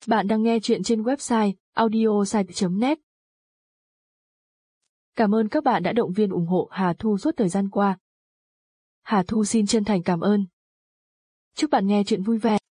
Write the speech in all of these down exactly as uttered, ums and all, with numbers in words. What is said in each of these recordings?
Bạn đang nghe chuyện trên website audiosite chấm net. Cảm ơn các bạn đã động viên ủng hộ Hà Thu suốt thời gian qua. Hà Thu xin chân thành cảm ơn. Chúc bạn nghe chuyện vui vẻ.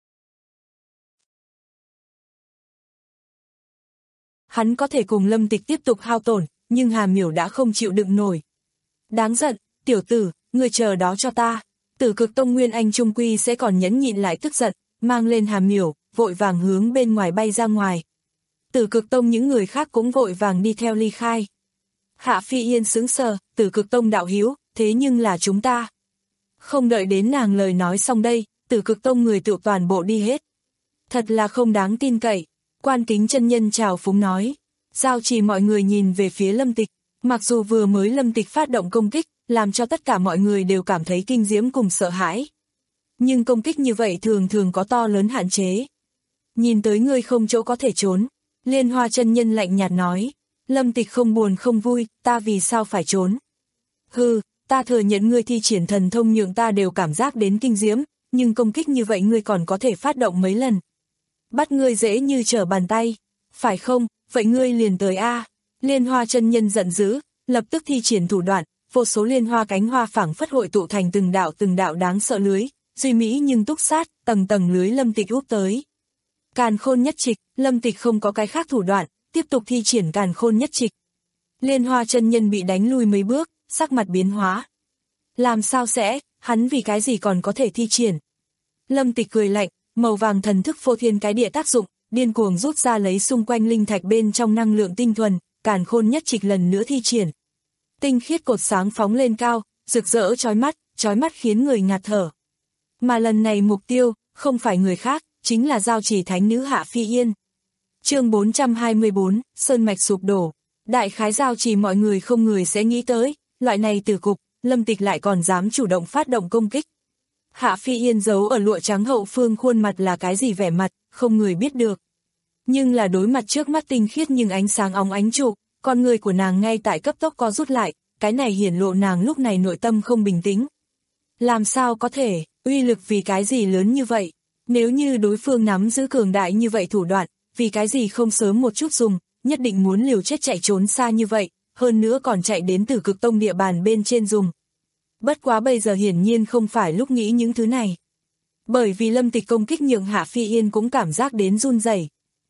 Hắn có thể cùng Lâm Tịch tiếp tục hao tổn, nhưng Hà Miểu đã không chịu đựng nổi. Đáng giận, tiểu tử, ngươi chờ đó cho ta. Tử Cực Tông Nguyên Anh trung quy sẽ còn nhẫn nhịn lại tức giận, mang lên Hà Miểu, vội vàng hướng bên ngoài bay ra ngoài. Tử Cực Tông những người khác cũng vội vàng đi theo ly khai. Hạ Phi Yên sững sờ, Tử Cực Tông đạo hữu, thế nhưng là chúng ta. Không đợi đến nàng lời nói xong đây, Tử Cực Tông người tự toàn bộ đi hết. Thật là không đáng tin cậy. Quan Kính chân nhân chào phúng nói. Giao Trì mọi người nhìn về phía Lâm Tịch, mặc dù vừa mới Lâm Tịch phát động công kích, làm cho tất cả mọi người đều cảm thấy kinh diễm cùng sợ hãi. Nhưng công kích như vậy thường thường có to lớn hạn chế. Nhìn tới ngươi không chỗ có thể trốn. Liên Hoa chân nhân lạnh nhạt nói. Lâm Tịch không buồn không vui, ta vì sao phải trốn? Hừ, ta thừa nhận ngươi thi triển thần thông nhượng ta đều cảm giác đến kinh diễm, nhưng công kích như vậy ngươi còn có thể phát động mấy lần. Bắt ngươi dễ như trở bàn tay, phải không, vậy ngươi liền tới a. Liên Hoa chân nhân giận dữ, lập tức thi triển thủ đoạn, vô số liên hoa cánh hoa phảng phất hội tụ thành từng đạo từng đạo đáng sợ lưới, duy mỹ nhưng túc sát, tầng tầng lưới Lâm Tịch úp tới. Càn Khôn nhất trịch, Lâm Tịch không có cái khác thủ đoạn, tiếp tục thi triển Càn Khôn nhất trịch. Liên Hoa chân nhân bị đánh lui mấy bước, sắc mặt biến hóa. Làm sao sẽ, hắn vì cái gì còn có thể thi triển? Lâm Tịch cười lạnh, màu vàng thần thức phô thiên cái địa tác dụng, điên cuồng rút ra lấy xung quanh linh thạch bên trong năng lượng tinh thuần, Càn Khôn nhất trịch lần nữa thi triển. Tinh khiết cột sáng phóng lên cao, rực rỡ chói mắt, chói mắt khiến người ngạt thở. Mà lần này mục tiêu, không phải người khác, chính là Giao Trì thánh nữ Hạ Phi Yên. Chương bốn trăm hai mươi bốn, Sơn mạch sụp đổ. Đại khái Giao Trì mọi người không người sẽ nghĩ tới, loại này từ cục, Lâm Tịch lại còn dám chủ động phát động công kích. Hạ Phi Yên giấu ở lụa trắng hậu phương khuôn mặt là cái gì vẻ mặt, không người biết được. Nhưng là đối mặt trước mắt tinh khiết nhưng ánh sáng óng ánh trụ, con người của nàng ngay tại cấp tốc co rút lại, cái này hiển lộ nàng lúc này nội tâm không bình tĩnh. Làm sao có thể, uy lực vì cái gì lớn như vậy? Nếu như đối phương nắm giữ cường đại như vậy thủ đoạn, vì cái gì không sớm một chút dùng, nhất định muốn liều chết chạy trốn xa như vậy, hơn nữa còn chạy đến Tử Cực Tông địa bàn bên trên dùng. Bất quá bây giờ hiển nhiên không phải lúc nghĩ những thứ này. Bởi vì Lâm Tịch công kích nhượng Hạ Phi Yên cũng cảm giác đến run rẩy.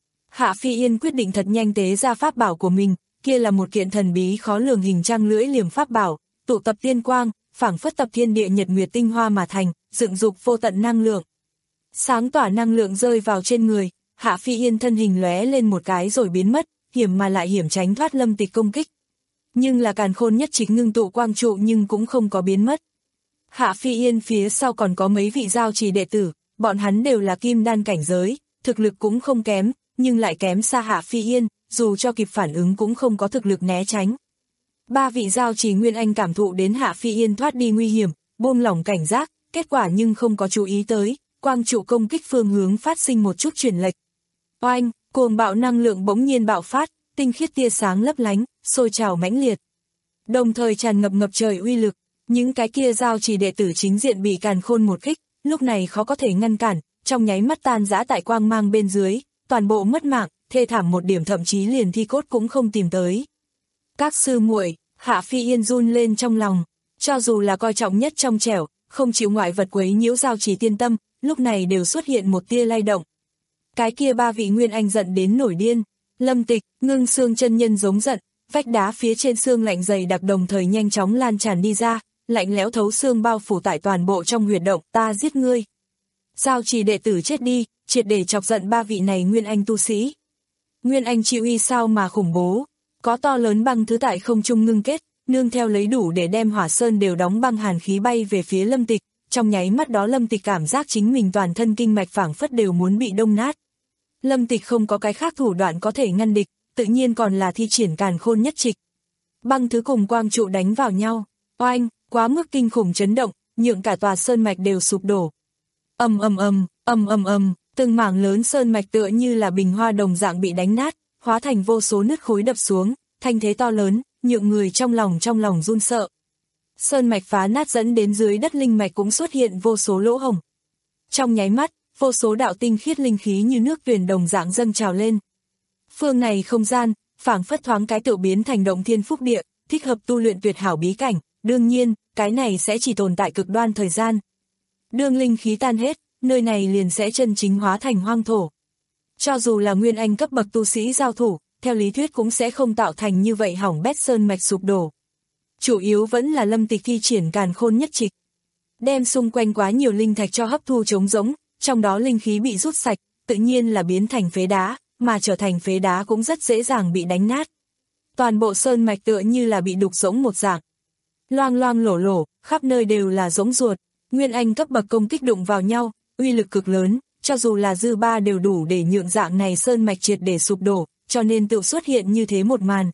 Hạ Phi Yên quyết định thật nhanh tế ra pháp bảo của mình, kia là một kiện thần bí khó lường hình trăng lưỡi liềm pháp bảo, tụ tập tiên quang, phảng phất tập thiên địa nhật nguyệt tinh hoa mà thành, dựng dục vô tận năng lượng. Sáng tỏa năng lượng rơi vào trên người, Hạ Phi Yên thân hình lóe lên một cái rồi biến mất, hiểm mà lại hiểm tránh thoát Lâm Tịch công kích. Nhưng là Càn Khôn nhất trịch ngưng tụ quang trụ nhưng cũng không có biến mất. Hạ Phi Yên phía sau còn có mấy vị Giao Trì đệ tử, bọn hắn đều là kim đan cảnh giới, thực lực cũng không kém, nhưng lại kém xa Hạ Phi Yên, dù cho kịp phản ứng cũng không có thực lực né tránh. Ba vị Giao Trì Nguyên Anh cảm thụ đến Hạ Phi Yên thoát đi nguy hiểm, buông lỏng cảnh giác, kết quả nhưng không có chú ý tới, quang trụ công kích phương hướng phát sinh một chút chuyển lệch. Oanh, cuồng bạo năng lượng bỗng nhiên bạo phát, tinh khiết tia sáng lấp lánh, sôi trào mãnh liệt. Đồng thời tràn ngập ngập trời uy lực, những cái kia Giao Trì đệ tử chính diện bị Càn Khôn một kích, lúc này khó có thể ngăn cản, trong nháy mắt tan rã tại quang mang bên dưới, toàn bộ mất mạng, thê thảm một điểm thậm chí liền thi cốt cũng không tìm tới. Các sư muội, Hạ Phi Yên run lên trong lòng, cho dù là coi trọng nhất trong trẻo, không chịu ngoại vật quấy nhiễu Giao Trì tiên tâm, lúc này đều xuất hiện một tia lay động. Cái kia ba vị Nguyên Anh giận đến nổi điên, Lâm Tịch, Ngưng Xương chân nhân giống giận, vách đá phía trên xương lạnh dày đặc đồng thời nhanh chóng lan tràn đi ra, lạnh lẽo thấu xương bao phủ tại toàn bộ trong huyệt động, ta giết ngươi. Giao Trì đệ tử chết đi, triệt để chọc giận ba vị này Nguyên Anh tu sĩ. Nguyên Anh chi uy sao mà khủng bố, có to lớn băng thứ tại không trung ngưng kết, nương theo lấy đủ để đem hỏa sơn đều đóng băng hàn khí bay về phía Lâm Tịch, trong nháy mắt đó Lâm Tịch cảm giác chính mình toàn thân kinh mạch phảng phất đều muốn bị đông nát. Lâm Tịch không có cái khác thủ đoạn có thể ngăn địch, tự nhiên còn là thi triển Càn Khôn nhất trịch. Băng thứ cùng quang trụ đánh vào nhau, oanh, quá mức kinh khủng chấn động, nhượng cả tòa sơn mạch đều sụp đổ. Ầm ầm ầm, ầm ầm ầm, từng mảng lớn sơn mạch tựa như là bình hoa đồng dạng bị đánh nát, hóa thành vô số nứt khối đập xuống, thanh thế to lớn, nhượng người trong lòng trong lòng run sợ. Sơn mạch phá nát dẫn đến dưới đất linh mạch cũng xuất hiện vô số lỗ hổng. Trong nháy mắt, vô số đạo tinh khiết linh khí như nước tuyền đồng dạng dâng trào lên. Phương này không gian, phảng phất thoáng cái tự biến thành động thiên phúc địa, thích hợp tu luyện tuyệt hảo bí cảnh, đương nhiên, cái này sẽ chỉ tồn tại cực đoan thời gian. Đương linh khí tan hết, nơi này liền sẽ chân chính hóa thành hoang thổ. Cho dù là nguyên anh cấp bậc tu sĩ giao thủ, theo lý thuyết cũng sẽ không tạo thành như vậy hỏng bét sơn mạch sụp đổ. Chủ yếu vẫn là Lâm Tịch thi triển càn khôn nhất trịch. Đem xung quanh quá nhiều linh thạch cho hấp thu trống rỗng, trong đó linh khí bị rút sạch, tự nhiên là biến thành phế đá, mà trở thành phế đá cũng rất dễ dàng bị đánh nát. Toàn bộ sơn mạch tựa như là bị đục rỗng một dạng. Loang loang lổ lổ, khắp nơi đều là rỗng ruột, nguyên anh cấp bậc công kích đụng vào nhau, uy lực cực lớn, cho dù là dư ba đều đủ để nhượng dạng này sơn mạch triệt để sụp đổ, cho nên tự xuất hiện như thế một màn.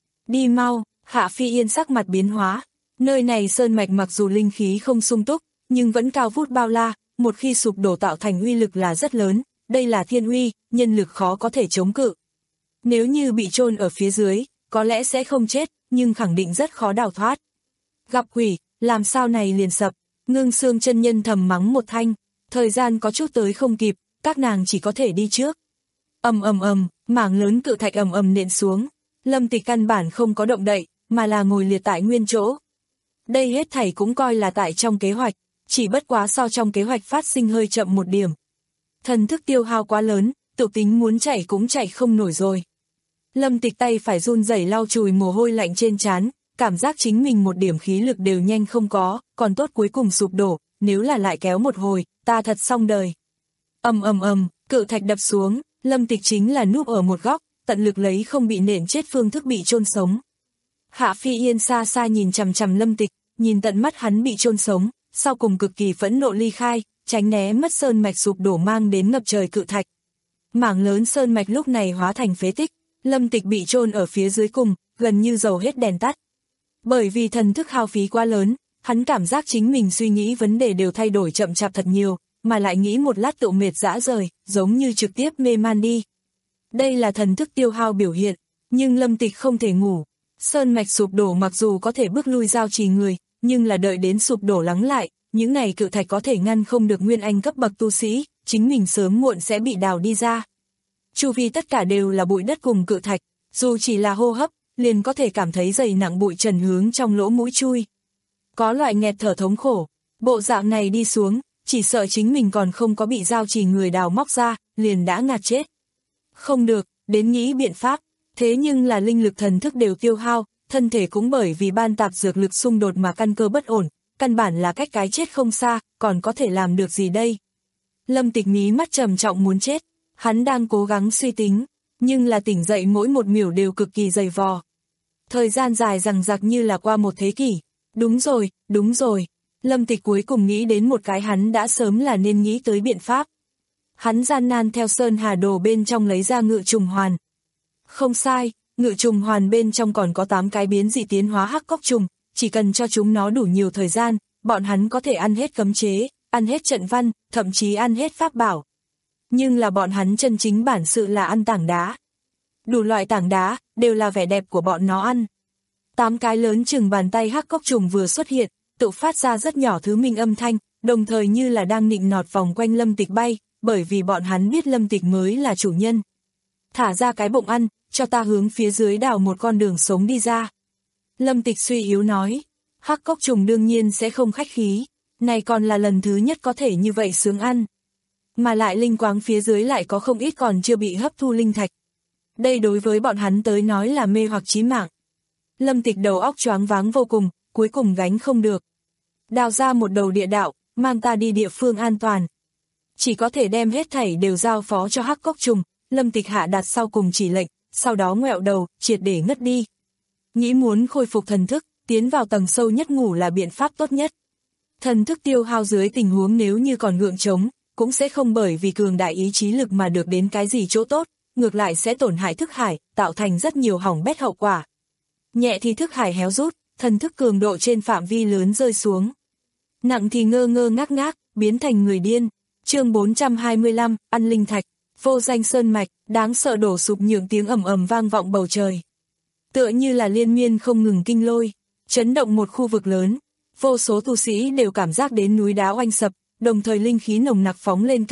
Đi mau, Hạ Phi Yên sắc mặt biến hóa, nơi này sơn mạch mặc dù linh khí không sung túc, nhưng vẫn cao vút bao la, một khi sụp đổ tạo thành uy lực là rất lớn, đây là thiên uy, nhân lực khó có thể chống cự. Nếu như bị chôn ở phía dưới, có lẽ sẽ không chết, nhưng khẳng định rất khó đào thoát. Gặp quỷ, làm sao này liền sập, Ngưng Xương chân nhân thầm mắng một thanh, thời gian có chút tới không kịp, các nàng chỉ có thể đi trước. Ầm ầm ầm, mảng lớn cự thạch ầm ầm nện xuống, Lâm Tịch căn bản không có động đậy, mà là ngồi liệt tại nguyên chỗ. Đây hết thảy cũng coi là tại trong kế hoạch, chỉ bất quá so trong kế hoạch phát sinh hơi chậm một điểm. Thần thức tiêu hao quá lớn, tự tính muốn chạy cũng chạy không nổi rồi. Lâm Tịch tay phải run rẩy lau chùi mồ hôi lạnh trên trán, cảm giác chính mình một điểm khí lực đều nhanh không có, còn tốt cuối cùng sụp đổ, nếu là lại kéo một hồi, ta thật xong đời. Ầm ầm ầm, cự thạch đập xuống, Lâm Tịch chính là núp ở một góc, tận lực lấy không bị nện chết phương thức bị chôn sống. Hạ Phi Yên xa xa nhìn chằm chằm Lâm Tịch, nhìn tận mắt hắn bị chôn sống, sau cùng cực kỳ phẫn nộ ly khai, tránh né mất sơn mạch sụp đổ mang đến ngập trời cự thạch. Mảng lớn sơn mạch lúc này hóa thành phế tích, Lâm Tịch bị chôn ở phía dưới cùng, gần như dầu hết đèn tắt. Bởi vì thần thức hao phí quá lớn, hắn cảm giác chính mình suy nghĩ vấn đề đều thay đổi chậm chạp thật nhiều, mà lại nghĩ một lát tự mệt rã rời, giống như trực tiếp mê man đi. Đây là thần thức tiêu hao biểu hiện, nhưng Lâm Tịch không thể ngủ. Sơn mạch sụp đổ mặc dù có thể bước lui giao trì người, nhưng là đợi đến sụp đổ lắng lại, những này cự thạch có thể ngăn không được nguyên anh cấp bậc tu sĩ, chính mình sớm muộn sẽ bị đào đi ra. Chu vi tất cả đều là bụi đất cùng cự thạch, dù chỉ là hô hấp, liền có thể cảm thấy dày nặng bụi trần hướng trong lỗ mũi chui. Có loại nghẹt thở thống khổ, bộ dạng này đi xuống, chỉ sợ chính mình còn không có bị giao trì người đào móc ra, liền đã ngạt chết. Không được, đến nghĩ biện pháp, thế nhưng là linh lực thần thức đều tiêu hao, thân thể cũng bởi vì ban tạp dược lực xung đột mà căn cơ bất ổn, căn bản là cách cái chết không xa, còn có thể làm được gì đây? Lâm Tịch mí mắt trầm trọng muốn chết, hắn đang cố gắng suy tính, nhưng là tỉnh dậy mỗi một miểu đều cực kỳ dày vò. Thời gian dài rằng rạc như là qua một thế kỷ. Đúng rồi, đúng rồi. Lâm Tịch cuối cùng nghĩ đến một cái hắn đã sớm là nên nghĩ tới biện pháp. Hắn gian nan theo Sơn Hà Đồ bên trong lấy ra ngự trùng hoàn. Không sai, ngự trùng hoàn bên trong còn có tám cái biến dị tiến hóa hắc cốc trùng, chỉ cần cho chúng nó đủ nhiều thời gian, bọn hắn có thể ăn hết cấm chế, ăn hết trận văn, thậm chí ăn hết pháp bảo. Nhưng là bọn hắn chân chính bản sự là ăn tảng đá. Đủ loại tảng đá, đều là vẻ đẹp của bọn nó ăn. Tám cái lớn chừng bàn tay hắc cốc trùng vừa xuất hiện, tự phát ra rất nhỏ thứ minh âm thanh, đồng thời như là đang nịnh nọt vòng quanh Lâm Tịch bay, bởi vì bọn hắn biết Lâm Tịch mới là chủ nhân. Thả ra cái bụng ăn, cho ta hướng phía dưới đào một con đường sống đi ra. Lâm Tịch suy yếu nói, hắc cốc trùng đương nhiên sẽ không khách khí, này còn là lần thứ nhất có thể như vậy sướng ăn. Mà lại linh quáng phía dưới lại có không ít còn chưa bị hấp thu linh thạch. Đây đối với bọn hắn tới nói là mê hoặc chí mạng. Lâm Tịch đầu óc choáng váng vô cùng, cuối cùng gánh không được. Đào ra một đầu địa đạo, mang ta đi địa phương an toàn. Chỉ có thể đem hết thảy đều giao phó cho hắc cốc trùng, Lâm Tịch hạ đạt sau cùng chỉ lệnh, sau đó ngoẹo đầu, triệt để ngất đi. Nghĩ muốn khôi phục thần thức, tiến vào tầng sâu nhất ngủ là biện pháp tốt nhất. Thần thức tiêu hao dưới tình huống nếu như còn gượng chống, cũng sẽ không bởi vì cường đại ý chí lực mà được đến cái gì chỗ tốt, ngược lại sẽ tổn hại thức hải, tạo thành rất nhiều hỏng bét hậu quả. Nhẹ thì thức hải héo rút, thần thức cường độ trên phạm vi lớn rơi xuống. Nặng thì ngơ ngơ ngác ngác, biến thành người điên. Chương bốn trăm hai mươi lăm, ăn linh thạch, vô danh sơn mạch, đáng sợ đổ sụp nhượng tiếng ầm ầm vang vọng bầu trời. Tựa như là liên miên không ngừng kinh lôi, chấn động một khu vực lớn. Vô số tu sĩ đều cảm giác đến núi đá oanh sập, đồng thời linh khí nồng nặc phóng lên cao,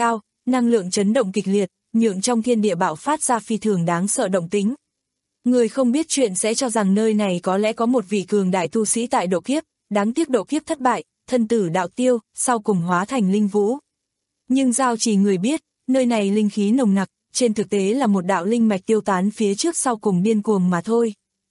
năng lượng chấn động kịch liệt, nhượng trong thiên địa bạo phát ra phi thường đáng sợ động tính. Người không biết chuyện sẽ cho rằng nơi này có lẽ có một vị cường đại tu sĩ tại độ kiếp, đáng tiếc độ kiếp thất bại, thân tử đạo tiêu, sau cùng hóa thành linh vũ. Nhưng giao chỉ người biết, nơi này linh khí nồng nặc, trên thực tế là một đạo linh mạch tiêu tán phía trước sau cùng điên cuồng mà thôi.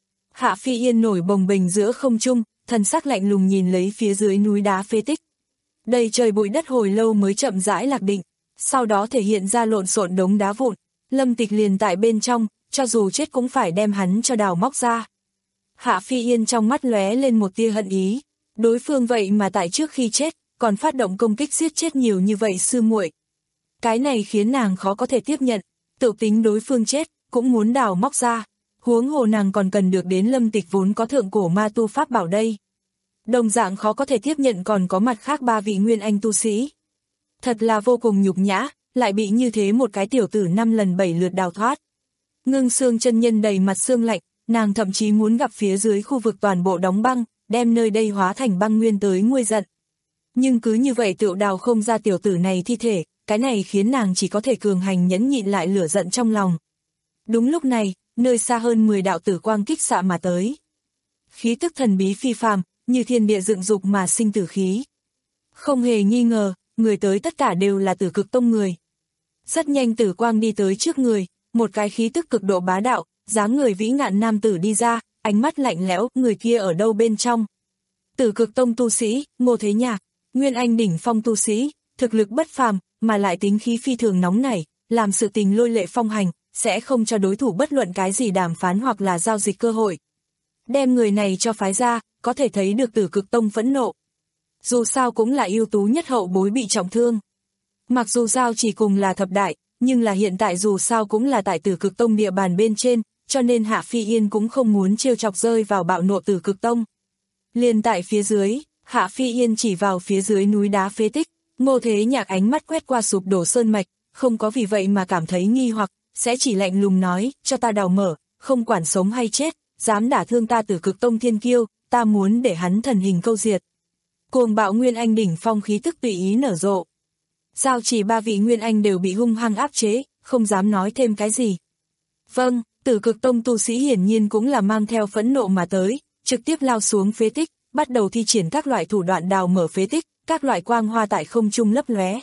Hạ Phi Yên nổi bồng bềnh giữa không trung, thần sắc lạnh lùng nhìn lấy phía dưới núi đá phế tích. Đầy trời bụi đất hồi lâu mới chậm rãi lạc định, sau đó thể hiện ra lộn xộn đống đá vụn, Lâm Tịch liền tại bên trong, cho dù chết cũng phải đem hắn cho đào móc ra. Hạ Phi Yên trong mắt lóe lên một tia hận ý, đối phương vậy mà tại trước khi chết, còn phát động công kích giết chết nhiều như vậy sư muội. Cái này khiến nàng khó có thể tiếp nhận, tự tính đối phương chết, cũng muốn đào móc ra, huống hồ nàng còn cần được đến Lâm Tịch vốn có thượng cổ ma tu pháp bảo đây. Đồng dạng khó có thể tiếp nhận còn có mặt khác ba vị nguyên anh tu sĩ. Thật là vô cùng nhục nhã, lại bị như thế một cái tiểu tử năm lần bảy lượt đào thoát. Ngưng Xương chân nhân đầy mặt xương lạnh, nàng thậm chí muốn gặp phía dưới khu vực toàn bộ đóng băng, đem nơi đây hóa thành băng nguyên tới nguôi giận. Nhưng cứ như vậy tựu đào không ra tiểu tử này thi thể, cái này khiến nàng chỉ có thể cường hành nhẫn nhịn lại lửa giận trong lòng. Đúng lúc này, nơi xa hơn mười đạo tử quang kích xạ mà tới. Khí tức thần bí phi phàm, như thiên địa dựng dục mà sinh tử khí. Không hề nghi ngờ, người tới tất cả đều là Tử Cực Tông người. Rất nhanh tử quang đi tới trước người, một cái khí tức cực độ bá đạo, dáng người vĩ ngạn nam tử đi ra, ánh mắt lạnh lẽo, người kia ở đâu bên trong. Tử Cực Tông tu sĩ, Ngô Thế Nhạc, nguyên anh đỉnh phong tu sĩ, thực lực bất phàm, mà lại tính khí phi thường nóng nảy, làm sự tình lôi lệ phong hành, sẽ không cho đối thủ bất luận cái gì đàm phán hoặc là giao dịch cơ hội. Đem người này cho phái ra, có thể thấy được Tử Cực Tông phẫn nộ. Dù sao cũng là ưu tú nhất hậu bối bị trọng thương. Mặc dù giao chỉ cùng là thập đại, nhưng là hiện tại dù sao cũng là tại Tử Cực Tông địa bàn bên trên, cho nên Hạ Phi Yên cũng không muốn trêu chọc rơi vào bạo nộ Tử Cực Tông. Liền tại phía dưới, Hạ Phi Yên chỉ vào phía dưới núi đá phế tích, Ngô Thế Nhạc ánh mắt quét qua sụp đổ sơn mạch, không có vì vậy mà cảm thấy nghi hoặc, sẽ chỉ lạnh lùng nói, cho ta đào mở, không quản sống hay chết, dám đả thương ta Tử Cực Tông thiên kiêu, ta muốn để hắn thần hình câu diệt. Cuồng bạo nguyên anh đỉnh phong khí tức tùy ý nở rộ. Giao chỉ ba vị nguyên anh đều bị hung hăng áp chế, không dám nói thêm cái gì. Vâng, Tử Cực Tông tu sĩ hiển nhiên cũng là mang theo phẫn nộ mà tới, trực tiếp lao xuống phế tích, bắt đầu thi triển các loại thủ đoạn đào mở phế tích, các loại quang hoa tại không trung lấp lóe.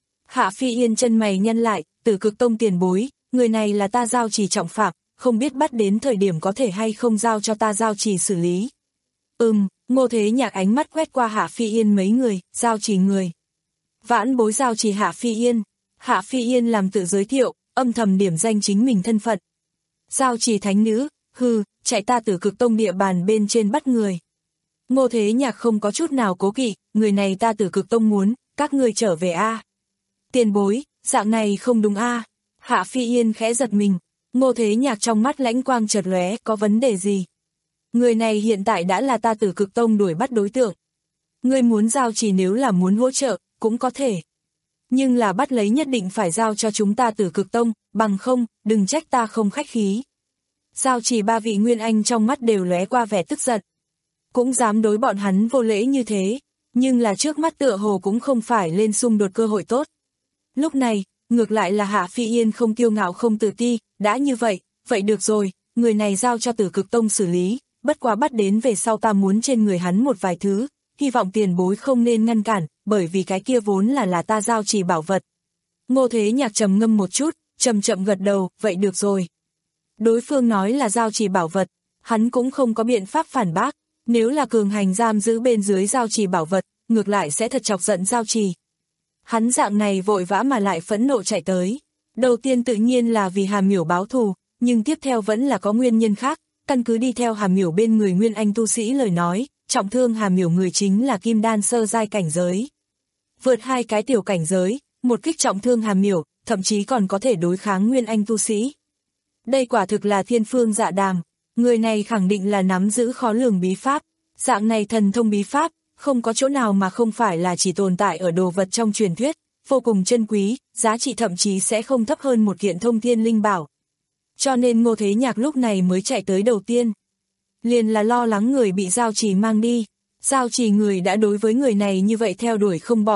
Hạ Phi Yên chân mày nhăn lại, Tử Cực Tông tiền bối, người này là ta giao chỉ trọng phạm, không biết bắt đến thời điểm có thể hay không giao cho ta giao chỉ xử lý. Ừm, Ngô Thế Nhạc ánh mắt quét qua Hạ Phi Yên mấy người, giao chỉ người. Vãn bối giao chỉ Hạ Phi Yên. Hạ Phi Yên làm tự giới thiệu, âm thầm điểm danh chính mình thân phận. Giao chỉ thánh nữ, hừ, chạy ta Tử Cực Tông địa bàn bên trên bắt người. Ngô Thế Nhạc không có chút nào cố kỵ, người này ta Tử Cực Tông muốn, các người trở về a. À. Tiền bối, dạng này không đúng a. À. Hạ Phi Yên khẽ giật mình, Ngô Thế Nhạc trong mắt lãnh quang chợt lóe, có vấn đề gì? Người này hiện tại đã là ta Tử Cực Tông đuổi bắt đối tượng. Ngươi muốn giao chỉ nếu là muốn hỗ trợ, cũng có thể. Nhưng là bắt lấy nhất định phải giao cho chúng ta Tử Cực Tông, bằng không, đừng trách ta không khách khí. Giao chỉ ba vị nguyên anh trong mắt đều lóe qua vẻ tức giận. Cũng dám đối bọn hắn vô lễ như thế, nhưng là trước mắt tựa hồ cũng không phải lên xung đột cơ hội tốt. Lúc này, ngược lại là Hạ Phi Yên không kiêu ngạo không tự ti, đã như vậy, vậy được rồi, người này giao cho Tử Cực Tông xử lý, bất quá bắt đến về sau ta muốn trên người hắn một vài thứ, hy vọng tiền bối không nên ngăn cản, bởi vì cái kia vốn là là ta giao chỉ bảo vật. Ngô Thế Nhạc trầm ngâm một chút, chậm chậm gật đầu, vậy được rồi. Đối phương nói là giao chỉ bảo vật, hắn cũng không có biện pháp phản bác, nếu là cường hành giam giữ bên dưới giao chỉ bảo vật, ngược lại sẽ thật chọc giận giao chỉ. Hắn dạng này vội vã mà lại phẫn nộ chạy tới. Đầu tiên tự nhiên là vì Hàm Miểu báo thù, nhưng tiếp theo vẫn là có nguyên nhân khác, căn cứ đi theo Hàm Miểu bên người nguyên anh tu sĩ lời nói, trọng thương Hàm Miểu người chính là kim đan sơ giai cảnh giới. Vượt hai cái tiểu cảnh giới, một kích trọng thương Hàm Miểu, thậm chí còn có thể đối kháng nguyên anh tu sĩ. Đây quả thực là thiên phương dạ đàm, người này khẳng định là nắm giữ khó lường bí pháp, dạng này thần thông bí pháp, không có chỗ nào mà không phải là chỉ tồn tại ở đồ vật trong truyền thuyết, vô cùng chân quý, giá trị thậm chí sẽ không thấp hơn một kiện thông thiên linh bảo. Cho nên Ngô Thế Nhạc lúc này mới chạy tới đầu tiên. Liền là lo lắng người bị giao chỉ mang đi, giao chỉ người đã đối với người này như vậy theo đuổi không bỏ,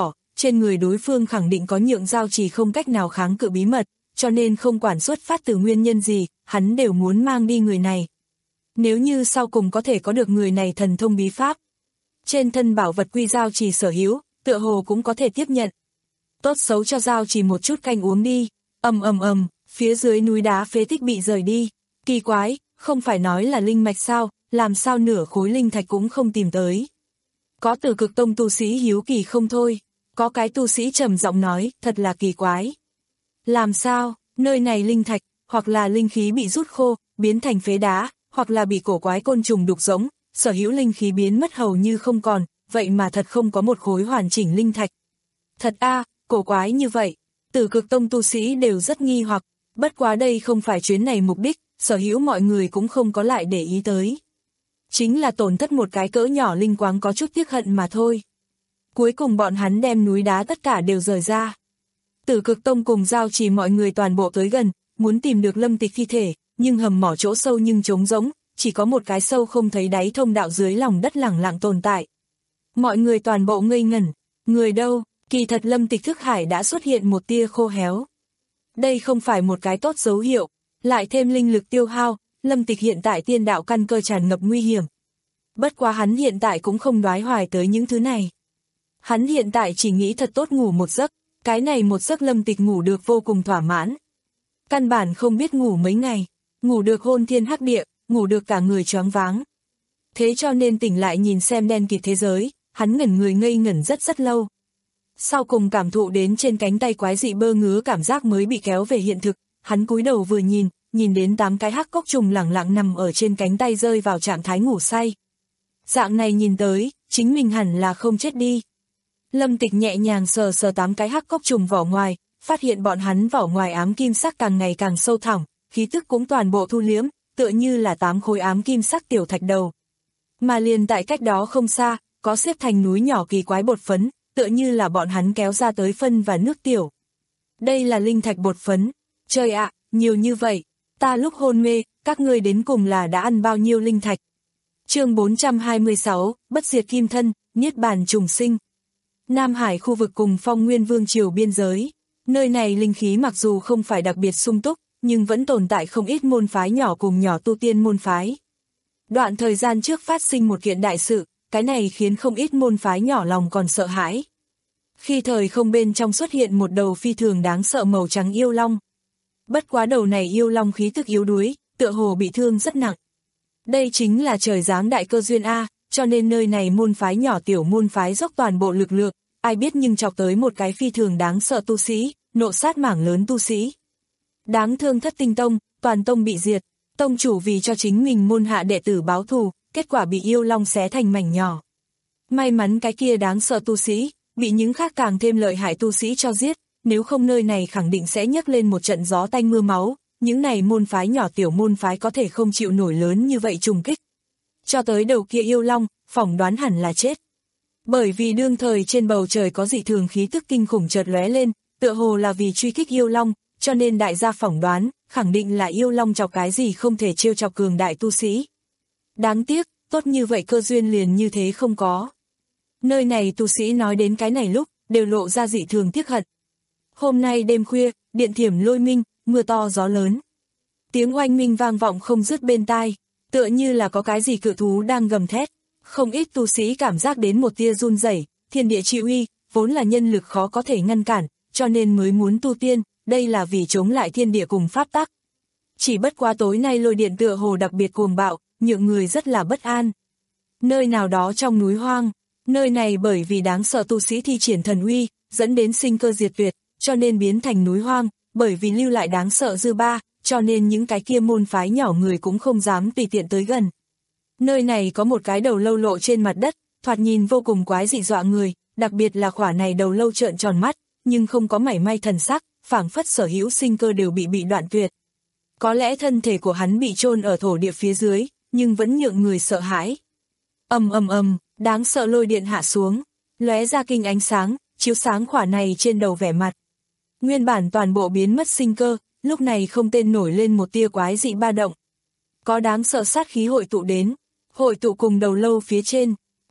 trên người đối phương khẳng định có nhượng giao trì không cách nào kháng cự bí mật, cho nên không quản xuất phát từ nguyên nhân gì, hắn đều muốn mang đi người này. Nếu như sau cùng có thể có được người này thần thông bí pháp, trên thân bảo vật quy giao trì sở hữu, tựa hồ cũng có thể tiếp nhận. Tốt xấu cho giao trì một chút canh uống đi, ầm ầm ầm, phía dưới núi đá phế tích bị rời đi. Kỳ quái, không phải nói là linh mạch sao, làm sao nửa khối linh thạch cũng không tìm tới. Có Tử Cực Tông tu sĩ hiếu kỳ không thôi, có cái tu sĩ trầm giọng nói, thật là kỳ quái. Làm sao, nơi này linh thạch, hoặc là linh khí bị rút khô, biến thành phế đá, hoặc là bị cổ quái côn trùng đục rỗng, sở hữu linh khí biến mất hầu như không còn, vậy mà thật không có một khối hoàn chỉnh linh thạch. Thật a, à, cổ quái như vậy, Tử Cực Tông tu sĩ đều rất nghi hoặc, bất quá đây không phải chuyến này mục đích, sở hữu mọi người cũng không có lại để ý tới. Chính là tổn thất một cái cỡ nhỏ linh quáng có chút tiếc hận mà thôi. Cuối cùng bọn hắn đem núi đá tất cả đều rời ra. Tử Cực Tông cùng giao trì mọi người toàn bộ tới gần, muốn tìm được Lâm Tịch thi thể, nhưng hầm mỏ chỗ sâu nhưng trống rỗng, chỉ có một cái sâu không thấy đáy thông đạo dưới lòng đất lẳng lặng tồn tại. Mọi người toàn bộ ngây ngẩn, người đâu, kỳ thật Lâm Tịch thức hải đã xuất hiện một tia khô héo. Đây không phải một cái tốt dấu hiệu, lại thêm linh lực tiêu hao, Lâm Tịch hiện tại tiên đạo căn cơ tràn ngập nguy hiểm. Bất quá hắn hiện tại cũng không đoái hoài tới những thứ này. Hắn hiện tại chỉ nghĩ thật tốt ngủ một giấc, cái này một giấc Lâm Tịch ngủ được vô cùng thỏa mãn. Căn bản không biết ngủ mấy ngày, ngủ được hôn thiên hắc địa, ngủ được cả người choáng váng. Thế cho nên tỉnh lại nhìn xem đen kịt thế giới, hắn ngẩn người ngây ngẩn rất rất lâu. Sau cùng cảm thụ đến trên cánh tay quái dị bơ ngứa cảm giác mới bị kéo về hiện thực, hắn cúi đầu vừa nhìn, nhìn đến tám cái hắc cốc trùng lẳng lặng nằm ở trên cánh tay rơi vào trạng thái ngủ say. Dạng này nhìn tới, chính mình hẳn là không chết đi. Lâm Tịch nhẹ nhàng sờ sờ tám cái hắc cốc trùng vỏ ngoài, phát hiện bọn hắn vỏ ngoài ám kim sắc càng ngày càng sâu thẳm, khí tức cũng toàn bộ thu liếm, tựa như là tám khối ám kim sắc tiểu thạch đầu. Mà liền tại cách đó không xa, có xếp thành núi nhỏ kỳ quái bột phấn, tựa như là bọn hắn kéo ra tới phân và nước tiểu. Đây là linh thạch bột phấn. Trời ạ, nhiều như vậy. Ta lúc hôn mê, các ngươi đến cùng là đã ăn bao nhiêu linh thạch. Chương bốn trăm hai mươi sáu, Bất diệt kim thân, niết bàn trùng sinh. Nam Hải khu vực cùng Phong Nguyên Vương triều biên giới. Nơi này linh khí mặc dù không phải đặc biệt sung túc, nhưng vẫn tồn tại không ít môn phái nhỏ cùng nhỏ tu tiên môn phái. Đoạn thời gian trước phát sinh một kiện đại sự, cái này khiến không ít môn phái nhỏ lòng còn sợ hãi. Khi thời không bên trong xuất hiện một đầu phi thường đáng sợ màu trắng yêu long. Bất quá đầu này yêu long khí tức yếu đuối, tựa hồ bị thương rất nặng. Đây chính là trời giáng đại cơ duyên A, cho nên nơi này môn phái nhỏ tiểu môn phái dốc toàn bộ lực lượng, ai biết nhưng chọc tới một cái phi thường đáng sợ tu sĩ, nộ sát mảng lớn tu sĩ. Đáng thương Thất Tinh Tông, toàn tông bị diệt, tông chủ vì cho chính mình môn hạ đệ tử báo thù, kết quả bị yêu long xé thành mảnh nhỏ. May mắn cái kia đáng sợ tu sĩ, bị những khác càng thêm lợi hại tu sĩ cho giết, nếu không nơi này khẳng định sẽ nhấc lên một trận gió tanh mưa máu, những này môn phái nhỏ tiểu môn phái có thể không chịu nổi lớn như vậy trùng kích. Cho tới đầu kia yêu long, phỏng đoán hẳn là chết. Bởi vì đương thời trên bầu trời có dị thường khí tức kinh khủng chợt lóe lên, tựa hồ là vì truy kích yêu long, cho nên đại gia phỏng đoán, khẳng định là yêu long chọc cái gì không thể trêu chọc cường đại tu sĩ. Đáng tiếc, tốt như vậy cơ duyên liền như thế không có. Nơi này tu sĩ nói đến cái này lúc, đều lộ ra dị thường tiếc hận. Hôm nay đêm khuya, điện thiểm lôi minh, mưa to gió lớn. Tiếng oanh minh vang vọng không dứt bên tai, tựa như là có cái gì cự thú đang gầm thét. Không ít tu sĩ cảm giác đến một tia run rẩy, thiên địa chi uy, vốn là nhân lực khó có thể ngăn cản, cho nên mới muốn tu tiên, đây là vì chống lại thiên địa cùng pháp tắc. Chỉ bất quá tối nay lôi điện tựa hồ đặc biệt cuồng bạo, nhượng người rất là bất an. Nơi nào đó trong núi hoang, nơi này bởi vì đáng sợ tu sĩ thi triển thần uy, dẫn đến sinh cơ diệt tuyệt, cho nên biến thành núi hoang, bởi vì lưu lại đáng sợ dư ba, cho nên những cái kia môn phái nhỏ người cũng không dám tùy tiện tới gần. Nơi này có một cái đầu lâu lộ trên mặt đất, thoạt nhìn vô cùng quái dị dọa người, đặc biệt là khỏa này đầu lâu trợn tròn mắt, nhưng không có mảy may thần sắc, phảng phất sở hữu sinh cơ đều bị bị đoạn tuyệt. Có lẽ thân thể của hắn bị chôn ở thổ địa phía dưới, nhưng vẫn nhượng người sợ hãi. Ầm ầm ầm, đáng sợ lôi điện hạ xuống, lóe ra kinh ánh sáng, chiếu sáng khỏa này trên đầu vẻ mặt. Nguyên bản toàn bộ biến mất sinh cơ, lúc này không tên nổi lên một tia quái dị ba động. Có đáng sợ sát khí hội tụ đến, hội tụ cùng đầu lâu phía trên,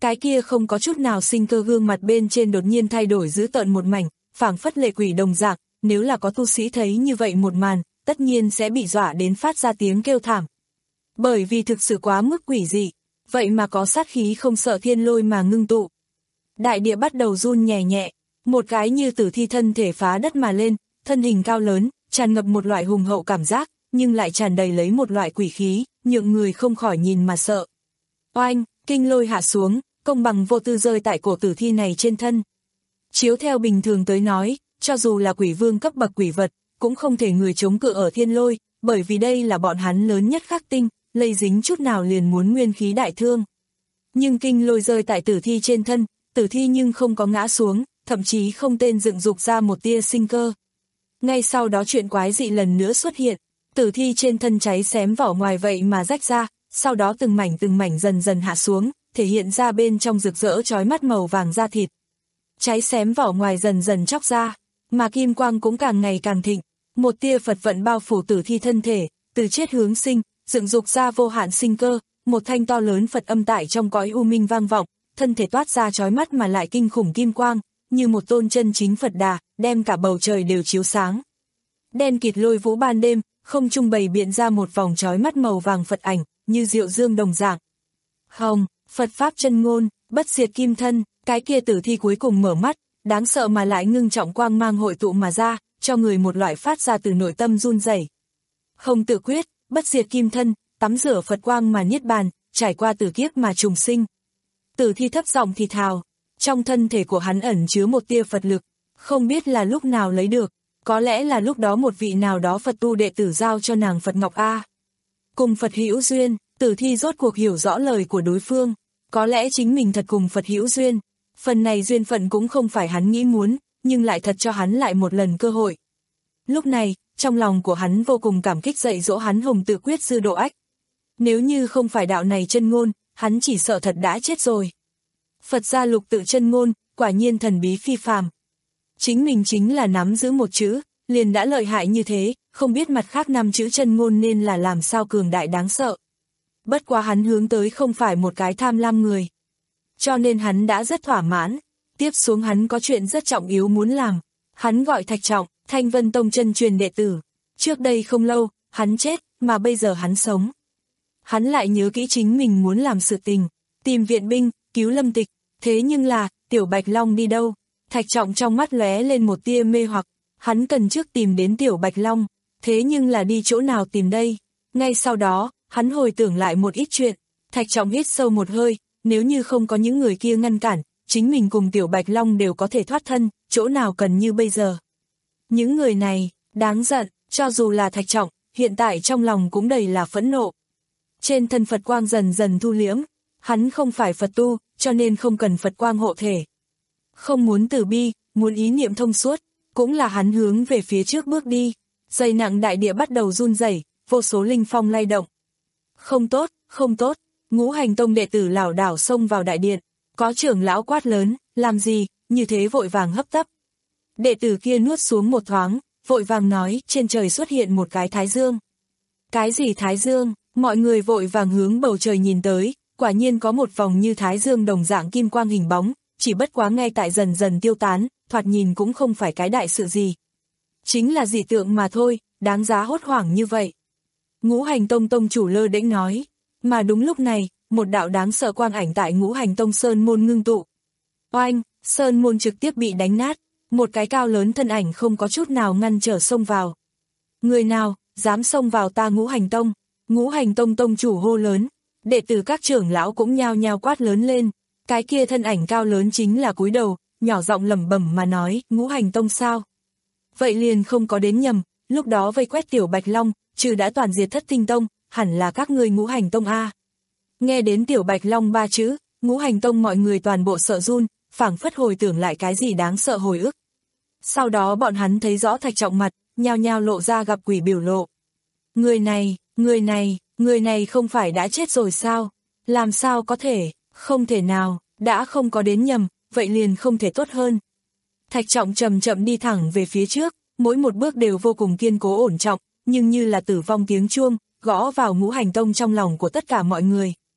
Cái kia không có chút nào sinh cơ gương mặt bên trên đột nhiên thay đổi dữ tợn một mảnh, phảng phất lệ quỷ đồng dạng, nếu là có tu sĩ thấy như vậy một màn, tất nhiên sẽ bị dọa đến phát ra tiếng kêu thảm. Bởi vì thực sự quá mức quỷ dị, vậy mà có sát khí không sợ thiên lôi mà ngưng tụ. Đại địa bắt đầu run nhẹ nhẹ, một cái như tử thi thân thể phá đất mà lên, thân hình cao lớn, tràn ngập một loại hùng hậu cảm giác, nhưng lại tràn đầy lấy một loại quỷ khí, nhượng người không khỏi nhìn mà sợ. Oanh, kinh lôi hạ xuống, công bằng vô tư rơi tại cổ tử thi này trên thân. Chiếu theo bình thường tới nói, cho dù là quỷ vương cấp bậc quỷ vật, cũng không thể người chống cự ở thiên lôi, bởi vì đây là bọn hắn lớn nhất khắc tinh, lây dính chút nào liền muốn nguyên khí đại thương. Nhưng kinh lôi rơi tại tử thi trên thân, tử thi nhưng không có ngã xuống, thậm chí không tên dựng dục ra một tia sinh cơ. Ngay sau đó chuyện quái dị lần nữa xuất hiện, tử thi trên thân cháy xém vỏ ngoài vậy mà rách ra, sau đó từng mảnh từng mảnh dần dần hạ xuống, thể hiện ra bên trong rực rỡ chói mắt màu vàng da thịt. Cháy xém vỏ ngoài dần dần chóc ra, mà kim quang cũng càng ngày càng thịnh, một tia Phật vận bao phủ tử thi thân thể, từ chết hướng sinh, dựng dục ra vô hạn sinh cơ, một thanh to lớn Phật âm tại trong cõi u minh vang vọng, thân thể toát ra chói mắt mà lại kinh khủng kim quang, như một tôn chân chính Phật Đà, đem cả bầu trời đều chiếu sáng. Đen kịt lôi vũ ban đêm, không trung bày biện ra một vòng chói mắt màu vàng Phật ảnh, như diệu dương đồng dạng. Hồng, Phật Pháp chân ngôn, bất diệt kim thân, cái kia tử thi cuối cùng mở mắt, đáng sợ mà lại ngưng trọng quang mang hội tụ mà ra, cho người một loại phát ra từ nội tâm run rẩy. Hồng tự quyết, bất diệt kim thân, tắm rửa Phật quang mà niết bàn, trải qua tử kiếp mà trùng sinh. Tử thi thấp giọng thì thào, trong thân thể của hắn ẩn chứa một tia Phật lực, không biết là lúc nào lấy được, có lẽ là lúc đó một vị nào đó Phật tu đệ tử giao cho nàng Phật Ngọc A. Cùng Phật hữu duyên, tử thi rốt cuộc hiểu rõ lời của đối phương, có lẽ chính mình thật cùng Phật hữu duyên, phần này duyên phận cũng không phải hắn nghĩ muốn, nhưng lại thật cho hắn lại một lần cơ hội. Lúc này, trong lòng của hắn vô cùng cảm kích dạy dỗ hắn Hồng tự quyết sư độ ách. Nếu như không phải đạo này chân ngôn, hắn chỉ sợ thật đã chết rồi. Phật gia lục tự chân ngôn, quả nhiên thần bí phi phàm. Chính mình chính là nắm giữ một chữ, liền đã lợi hại như thế, không biết mặt khác năm chữ chân ngôn nên là làm sao cường đại đáng sợ. Bất quá hắn hướng tới không phải một cái tham lam người. Cho nên hắn đã rất thỏa mãn, tiếp xuống hắn có chuyện rất trọng yếu muốn làm. Hắn gọi Thạch Trọng, Thanh Vân Tông chân truyền đệ tử. Trước đây không lâu, hắn chết, mà bây giờ hắn sống. Hắn lại nhớ kỹ chính mình muốn làm sự tình, tìm viện binh, cứu Lâm Tịch. Thế nhưng là, Tiểu Bạch Long đi đâu? Thạch Trọng trong mắt lóe lên một tia mê hoặc, hắn cần trước tìm đến Tiểu Bạch Long, thế nhưng là đi chỗ nào tìm đây? Ngay sau đó, hắn hồi tưởng lại một ít chuyện, Thạch Trọng hít sâu một hơi, nếu như không có những người kia ngăn cản, chính mình cùng Tiểu Bạch Long đều có thể thoát thân, chỗ nào cần như bây giờ. Những người này, đáng giận, cho dù là Thạch Trọng, hiện tại trong lòng cũng đầy là phẫn nộ. Trên thân Phật quang dần dần thu liễm, hắn không phải Phật tu, cho nên không cần Phật quang hộ thể. Không muốn từ bi, muốn ý niệm thông suốt, cũng là hắn hướng về phía trước bước đi. Dày nặng đại địa bắt đầu run rẩy, vô số linh phong lay động. Không tốt, không tốt, Ngũ Hành Tông đệ tử lảo đảo xông vào đại điện, có trưởng lão quát lớn, làm gì, như thế vội vàng hấp tấp. Đệ tử kia nuốt xuống một thoáng, vội vàng nói, trên trời xuất hiện một cái thái dương. Cái gì thái dương? Mọi người vội vàng hướng bầu trời nhìn tới, quả nhiên có một vòng như thái dương đồng dạng kim quang hình bóng, chỉ bất quá ngay tại dần dần tiêu tán, thoạt nhìn cũng không phải cái đại sự gì. Chính là dị tượng mà thôi, đáng giá hốt hoảng như vậy. Ngũ Hành Tông tông chủ lơ đễnh nói, mà đúng lúc này, một đạo đáng sợ quang ảnh tại Ngũ Hành Tông Sơn Môn ngưng tụ. Oanh, Sơn Môn trực tiếp bị đánh nát, một cái cao lớn thân ảnh không có chút nào ngăn trở xông vào. Người nào, dám xông vào ta Ngũ Hành Tông? Ngũ Hành Tông tông chủ hô lớn, đệ tử các trưởng lão cũng nhao nhao quát lớn lên, cái kia thân ảnh cao lớn chính là cúi đầu, nhỏ giọng lẩm bẩm mà nói, Ngũ Hành Tông sao? Vậy liền không có đến nhầm, lúc đó vây quét Tiểu Bạch Long, trừ đã toàn diệt Thất Tinh Tông, hẳn là các ngươi Ngũ Hành Tông A. Nghe đến Tiểu Bạch Long ba chữ, Ngũ Hành Tông mọi người toàn bộ sợ run, phảng phất hồi tưởng lại cái gì đáng sợ hồi ức. Sau đó bọn hắn thấy rõ Thạch Trọng mặt, nhao nhao lộ ra gặp quỷ biểu lộ. Người này, người này, người này không phải đã chết rồi sao? Làm sao có thể, không thể nào, đã không có đến nhầm, vậy liền không thể tốt hơn. Thạch Trọng chậm chậm đi thẳng về phía trước, mỗi một bước đều vô cùng kiên cố ổn trọng, nhưng như là tử vong tiếng chuông, gõ vào Ngũ Hành Tông trong lòng của tất cả mọi người.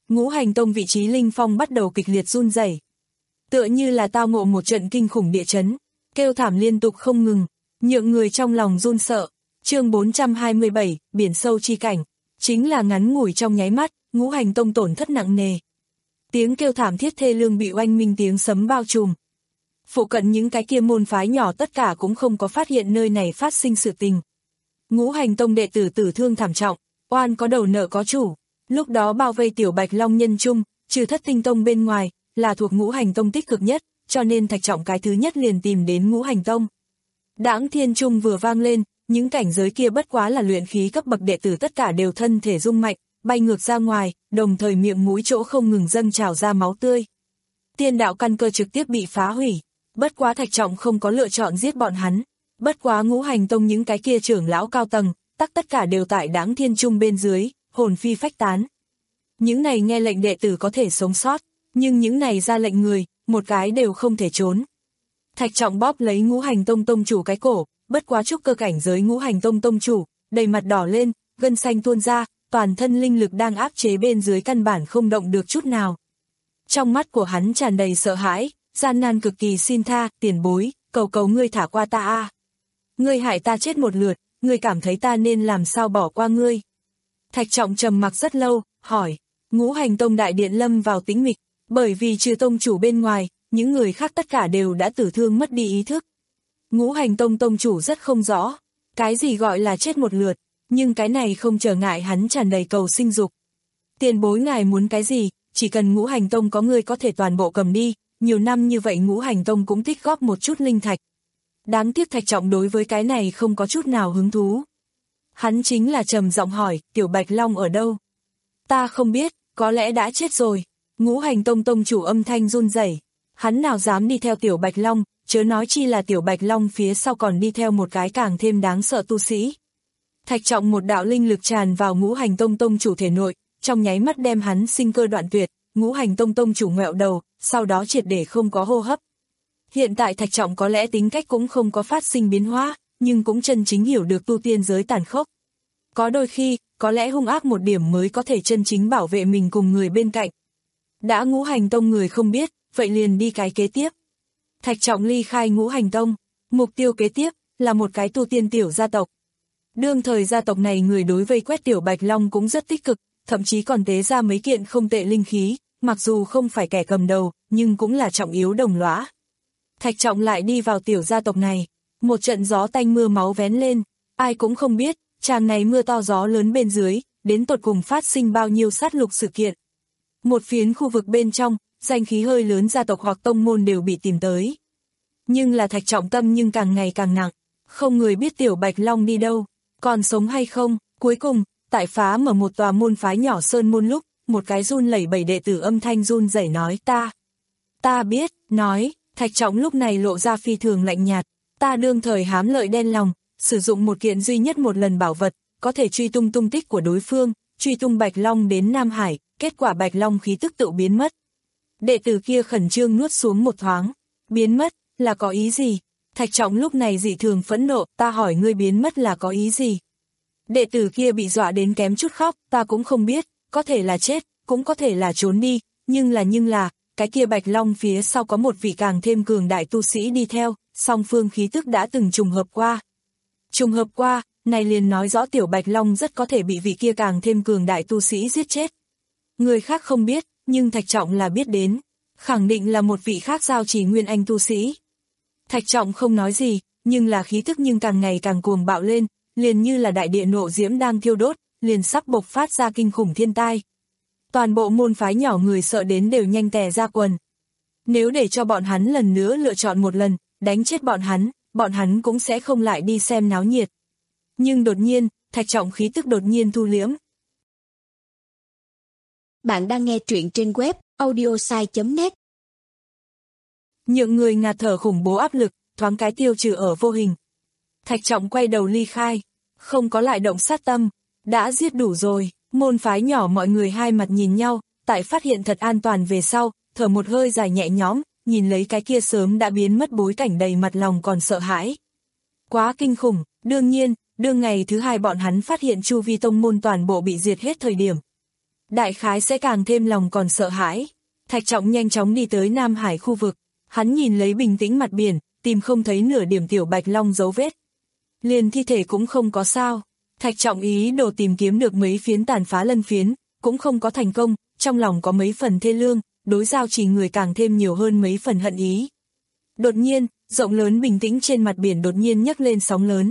Ngũ hành tông vị trí linh phong bắt đầu kịch liệt run rẩy. Tựa như là tao ngộ một trận kinh khủng địa chấn, kêu thảm liên tục không ngừng, nhượng người trong lòng run sợ. Chương bốn trăm hai mươi bảy, biển sâu chi cảnh, chính là ngắn ngủi trong nháy mắt, ngũ hành tông tổn thất nặng nề. Tiếng kêu thảm thiết thê lương bị oanh minh tiếng sấm bao trùm. Phụ cận những cái kia môn phái nhỏ tất cả cũng không có phát hiện nơi này phát sinh sự tình. Ngũ hành tông đệ tử tử thương thảm trọng, oan có đầu nợ có chủ. Lúc đó bao vây tiểu Bạch Long nhân chung, trừ Thất Tinh tông bên ngoài, là thuộc ngũ hành tông tích cực nhất, cho nên Thạch Trọng cái thứ nhất liền tìm đến ngũ hành tông. Đãng thiên trung vừa vang lên, những cảnh giới kia bất quá là luyện khí cấp bậc đệ tử tất cả đều thân thể rung mạnh, bay ngược ra ngoài, đồng thời miệng mũi chỗ không ngừng dâng trào ra máu tươi. Tiên đạo căn cơ trực tiếp bị phá hủy, bất quá Thạch Trọng không có lựa chọn giết bọn hắn, bất quá ngũ hành tông những cái kia trưởng lão cao tầng, tắc tất cả đều tại Đãng thiên trung bên dưới, hồn phi phách tán. Những này nghe lệnh đệ tử có thể sống sót, nhưng những này ra lệnh người, một cái đều không thể trốn. Thạch Trọng bóp lấy ngũ hành tông tông chủ cái cổ, bất quá trúc cơ cảnh giới ngũ hành tông tông chủ, đầy mặt đỏ lên, gân xanh tuôn ra, toàn thân linh lực đang áp chế bên dưới căn bản không động được chút nào. Trong mắt của hắn tràn đầy sợ hãi, gian nan cực kỳ xin tha, tiền bối, cầu cầu ngươi thả qua ta a. Ngươi hại ta chết một lượt, ngươi cảm thấy ta nên làm sao bỏ qua ngươi. Thạch Trọng trầm mặc rất lâu, hỏi, ngũ hành tông đại điện lâm vào tĩnh mịch, bởi vì trừ tông chủ bên ngoài, những người khác tất cả đều đã tử thương mất đi ý thức. Ngũ hành tông tông chủ rất không rõ, cái gì gọi là chết một lượt, nhưng cái này không trở ngại hắn tràn đầy cầu sinh dục. Tiền bối ngài muốn cái gì, chỉ cần ngũ hành tông có người có thể toàn bộ cầm đi, nhiều năm như vậy ngũ hành tông cũng tích góp một chút linh thạch. Đáng tiếc Thạch Trọng đối với cái này không có chút nào hứng thú. Hắn chính là trầm giọng hỏi, tiểu Bạch Long ở đâu? Ta không biết, có lẽ đã chết rồi. Ngũ hành tông tông chủ âm thanh run rẩy, hắn nào dám đi theo tiểu Bạch Long, chớ nói chi là tiểu Bạch Long phía sau còn đi theo một cái càng thêm đáng sợ tu sĩ. Thạch Trọng một đạo linh lực tràn vào ngũ hành tông tông chủ thể nội, trong nháy mắt đem hắn sinh cơ đoạn tuyệt, ngũ hành tông tông chủ ngẹo đầu, sau đó triệt để không có hô hấp. Hiện tại Thạch Trọng có lẽ tính cách cũng không có phát sinh biến hóa, nhưng cũng chân chính hiểu được tu tiên giới tàn khốc. Có đôi khi, có lẽ hung ác một điểm mới có thể chân chính bảo vệ mình cùng người bên cạnh. Đã ngũ hành tông người không biết, vậy liền đi cái kế tiếp. Thạch Trọng ly khai ngũ hành tông, mục tiêu kế tiếp là một cái tu tiên tiểu gia tộc. Đương thời gia tộc này người đối vây quét tiểu Bạch Long cũng rất tích cực, thậm chí còn tế ra mấy kiện không tệ linh khí, mặc dù không phải kẻ cầm đầu, nhưng cũng là trọng yếu đồng lõa. Thạch Trọng lại đi vào tiểu gia tộc này, một trận gió tanh mưa máu vén lên, ai cũng không biết, tràng này mưa to gió lớn bên dưới, đến tột cùng phát sinh bao nhiêu sát lục sự kiện. Một phiến khu vực bên trong, danh khí hơi lớn gia tộc hoặc tông môn đều bị tìm tới. Nhưng là Thạch Trọng tâm nhưng càng ngày càng nặng, không người biết tiểu Bạch Long đi đâu, còn sống hay không. Cuối cùng, tại phá mở một tòa môn phái nhỏ sơn môn lúc, một cái run lẩy bẩy đệ tử âm thanh run rẩy nói ta. Ta biết, nói, Thạch Trọng lúc này lộ ra phi thường lạnh nhạt, ta đương thời hám lợi đen lòng, sử dụng một kiện duy nhất một lần bảo vật, có thể truy tung tung tích của đối phương, truy tung Bạch Long đến Nam Hải, kết quả Bạch Long khí tức tự biến mất. Đệ tử kia khẩn trương nuốt xuống một thoáng, biến mất, là có ý gì? Thạch Trọng lúc này dị thường phẫn nộ, ta hỏi ngươi biến mất là có ý gì? Đệ tử kia bị dọa đến kém chút khóc, ta cũng không biết, có thể là chết, cũng có thể là trốn đi, nhưng là nhưng là, cái kia Bạch Long phía sau có một vị càng thêm cường đại tu sĩ đi theo, song phương khí tức đã từng trùng hợp qua. Trùng hợp qua, này liền nói rõ tiểu Bạch Long rất có thể bị vị kia càng thêm cường đại tu sĩ giết chết. Người khác không biết, nhưng Thạch Trọng là biết đến, khẳng định là một vị khác giao chỉ nguyên anh tu sĩ. Thạch Trọng không nói gì, nhưng là khí tức nhưng càng ngày càng cuồng bạo lên, liền như là đại địa nộ diễm đang thiêu đốt, liền sắp bộc phát ra kinh khủng thiên tai. Toàn bộ môn phái nhỏ người sợ đến đều nhanh tè ra quần. Nếu để cho bọn hắn lần nữa lựa chọn một lần, đánh chết bọn hắn, bọn hắn cũng sẽ không lại đi xem náo nhiệt. Nhưng đột nhiên, Thạch Trọng khí tức đột nhiên thu liễm. Bạn đang nghe truyện trên web audiosai chấm net. Nhượng người ngạt thở khủng bố áp lực, thoáng cái tiêu trừ ở vô hình. Thạch Trọng quay đầu ly khai, không có lại động sát tâm, đã giết đủ rồi. Môn phái nhỏ mọi người hai mặt nhìn nhau, tại phát hiện thật an toàn về sau, thở một hơi dài nhẹ nhõm, nhìn lấy cái kia sớm đã biến mất bối cảnh đầy mặt lòng còn sợ hãi. Quá kinh khủng, đương nhiên, đương ngày thứ hai bọn hắn phát hiện chu vi tông môn toàn bộ bị diệt hết thời điểm. đại khái sẽ càng thêm lòng còn sợ hãi. Thạch Trọng nhanh chóng đi tới Nam Hải khu vực, hắn nhìn lấy bình tĩnh mặt biển, tìm không thấy nửa điểm Tiểu Bạch Long dấu vết. Liền thi thể cũng không có sao. Thạch Trọng ý đồ tìm kiếm được mấy phiến tàn phá lân phiến, cũng không có thành công, trong lòng có mấy phần thê lương, đối Giao Chỉ người càng thêm nhiều hơn mấy phần hận ý. Đột nhiên, rộng lớn bình tĩnh trên mặt biển đột nhiên nhấc lên sóng lớn.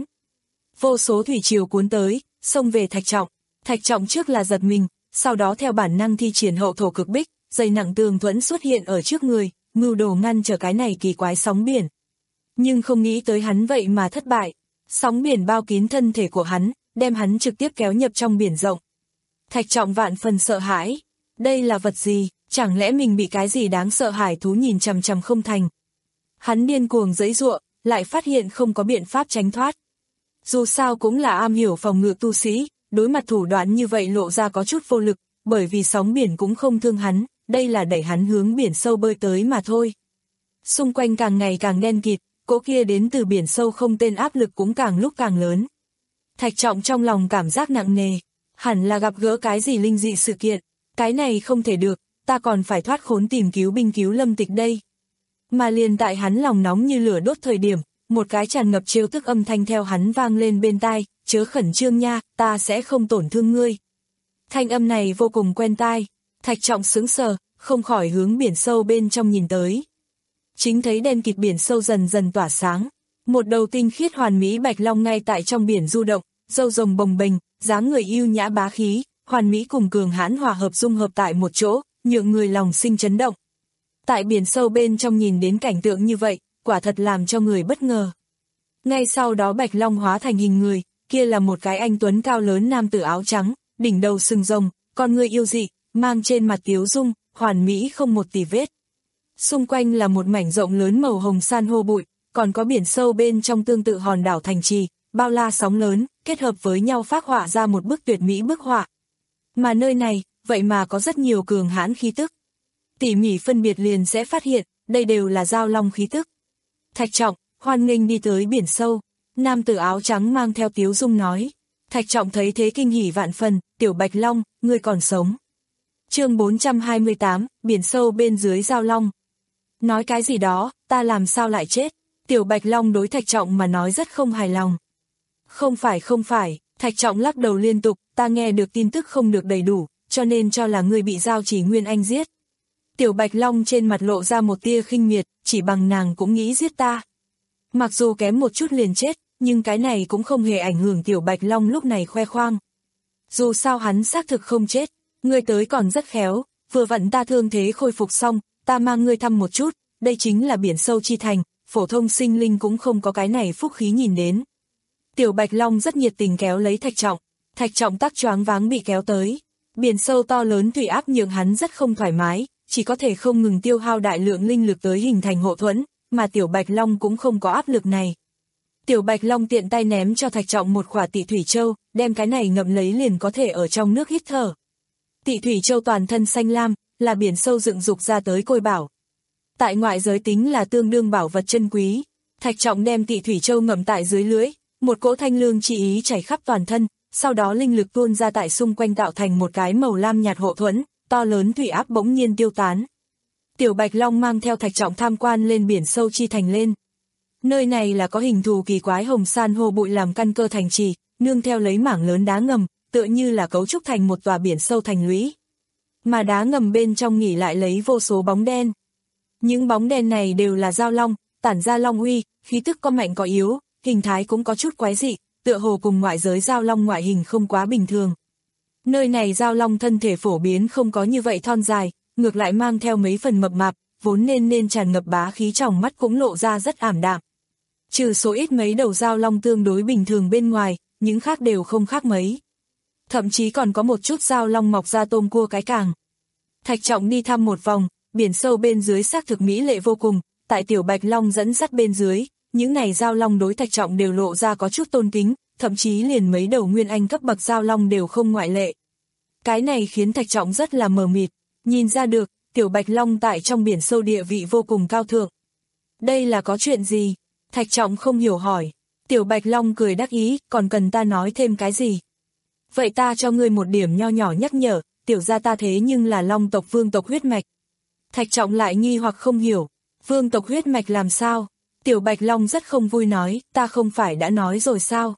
Vô số thủy triều cuốn tới, xông về Thạch Trọng. Thạch Trọng trước là giật mình, sau đó theo bản năng thi triển hậu thổ cực bích, dày nặng tường thuẫn xuất hiện ở trước người, mưu đồ ngăn trở cái này kỳ quái sóng biển. Nhưng không nghĩ tới hắn vậy mà thất bại. Sóng biển bao kín thân thể của hắn, đem hắn trực tiếp kéo nhập trong biển rộng. Thạch Trọng vạn phần sợ hãi. Đây là vật gì? Chẳng lẽ mình bị cái gì đáng sợ hải thú nhìn chằm chằm không thành? Hắn điên cuồng giãy giụa, lại phát hiện không có biện pháp tránh thoát. Dù sao cũng là am hiểu phòng ngự tu sĩ, đối mặt thủ đoạn như vậy lộ ra có chút vô lực, bởi vì sóng biển cũng không thương hắn, đây là đẩy hắn hướng biển sâu bơi tới mà thôi. Xung quanh càng ngày càng đen kịt, cỗ kia đến từ biển sâu không tên áp lực cũng càng lúc càng lớn. Thạch Trọng trong lòng cảm giác nặng nề, hẳn là gặp gỡ cái gì linh dị sự kiện, cái này không thể được, ta còn phải thoát khốn tìm cứu binh cứu lâm tịch đây. Mà liền tại hắn lòng nóng như lửa đốt thời điểm, một cái tràn ngập trêu tức âm thanh theo hắn vang lên bên tai, chớ khẩn trương nha, ta sẽ không tổn thương ngươi. Thanh âm này vô cùng quen tai, Thạch Trọng sững sờ, không khỏi hướng biển sâu bên trong nhìn tới. Chính thấy đen kịt biển sâu dần dần tỏa sáng, một đầu tinh khiết hoàn mỹ bạch long ngay tại trong biển du động, râu rồng bồng bềnh, dáng người yêu nhã bá khí, hoàn mỹ cùng cường hãn hòa hợp dung hợp tại một chỗ, nhượng người lòng sinh chấn động. Tại biển sâu bên trong nhìn đến cảnh tượng như vậy, quả thật làm cho người bất ngờ. Ngay sau đó bạch long hóa thành hình người, kia là một cái anh tuấn cao lớn nam tử áo trắng, đỉnh đầu sừng rồng, con người yêu dị, mang trên mặt tiếu dung, hoàn mỹ không một tì vết. Xung quanh là một mảnh rộng lớn màu hồng san hô bụi, còn có biển sâu bên trong tương tự hòn đảo thành trì, bao la sóng lớn, kết hợp với nhau phác họa ra một bức tuyệt mỹ bức họa. Mà nơi này, vậy mà có rất nhiều cường hãn khí tức. Tỉ mỉ phân biệt liền sẽ phát hiện, đây đều là giao long khí tức. Thạch Trọng, hoan nghênh đi tới biển sâu, nam tử áo trắng mang theo tiếu dung nói. Thạch Trọng thấy thế kinh hỉ vạn phần, Tiểu Bạch Long, ngươi còn sống. Chương bốn trăm hai mươi tám, biển sâu bên dưới giao long. Nói cái gì đó, ta làm sao lại chết? Tiểu Bạch Long đối Thạch Trọng mà nói rất không hài lòng. Không phải không phải, Thạch Trọng lắc đầu liên tục, ta nghe được tin tức không được đầy đủ, cho nên cho là ngươi bị Giao Chỉ Nguyên Anh giết. Tiểu Bạch Long trên mặt lộ ra một tia khinh miệt, chỉ bằng nàng cũng nghĩ giết ta. Mặc dù kém một chút liền chết, nhưng cái này cũng không hề ảnh hưởng Tiểu Bạch Long lúc này khoe khoang. Dù sao hắn xác thực không chết, ngươi tới còn rất khéo, vừa vặn ta thương thế khôi phục xong, ta mang ngươi thăm một chút, đây chính là biển sâu chi thành, phổ thông sinh linh cũng không có cái này phúc khí nhìn đến. Tiểu Bạch Long rất nhiệt tình kéo lấy Thạch Trọng, Thạch Trọng tắc choáng váng bị kéo tới. Biển sâu to lớn thủy áp nhượng hắn rất không thoải mái, chỉ có thể không ngừng tiêu hao đại lượng linh lực tới hình thành hộ thuẫn, mà Tiểu Bạch Long cũng không có áp lực này. Tiểu Bạch Long tiện tay ném cho Thạch Trọng một quả Tị Thủy Châu, đem cái này ngậm lấy liền có thể ở trong nước hít thở. Tị Thủy Châu toàn thân xanh lam, là biển sâu dựng dục ra tới côi bảo. Tại ngoại giới tính là tương đương bảo vật chân quý. Thạch Trọng đem Tị Thủy Châu ngậm tại dưới lưỡi, một cỗ thanh lương chi ý chảy khắp toàn thân, sau đó linh lực tuôn ra tại xung quanh tạo thành một cái màu lam nhạt hộ thuẫn, to lớn thủy áp bỗng nhiên tiêu tán. Tiểu Bạch Long mang theo Thạch Trọng tham quan lên biển sâu chi thành lên. Nơi này là có hình thù kỳ quái hồng san hô bụi làm căn cơ thành trì, nương theo lấy mảng lớn đá ngầm, tựa như là cấu trúc thành một tòa biển sâu thành lũy. Mà đá ngầm bên trong nghỉ lại lấy vô số bóng đen. Những bóng đen này đều là giao long, tản ra long uy, khí tức có mạnh có yếu, hình thái cũng có chút quái dị, tựa hồ cùng ngoại giới giao long ngoại hình không quá bình thường. Nơi này giao long thân thể phổ biến không có như vậy thon dài, ngược lại mang theo mấy phần mập mạp, vốn nên nên tràn ngập bá khí trong mắt cũng lộ ra rất ảm đạm. Trừ số ít mấy đầu giao long tương đối bình thường bên ngoài, những khác đều không khác mấy. Thậm chí còn có một chút giao long mọc ra tôm cua cái càng. Thạch Trọng đi thăm một vòng, biển sâu bên dưới xác thực mỹ lệ vô cùng, tại Tiểu Bạch Long dẫn dắt bên dưới, những này giao long đối Thạch Trọng đều lộ ra có chút tôn kính, thậm chí liền mấy đầu nguyên anh cấp bậc giao long đều không ngoại lệ. Cái này khiến Thạch Trọng rất là mờ mịt, nhìn ra được, Tiểu Bạch Long tại trong biển sâu địa vị vô cùng cao thượng. Đây là có chuyện gì? Thạch Trọng không hiểu hỏi. Tiểu Bạch Long cười đắc ý, còn cần ta nói thêm cái gì? Vậy ta cho ngươi một điểm nho nhỏ nhắc nhở, tiểu gia ta thế nhưng là long tộc vương tộc huyết mạch. Thạch Trọng lại nghi hoặc không hiểu, vương tộc huyết mạch làm sao? Tiểu Bạch Long rất không vui nói, ta không phải đã nói rồi sao?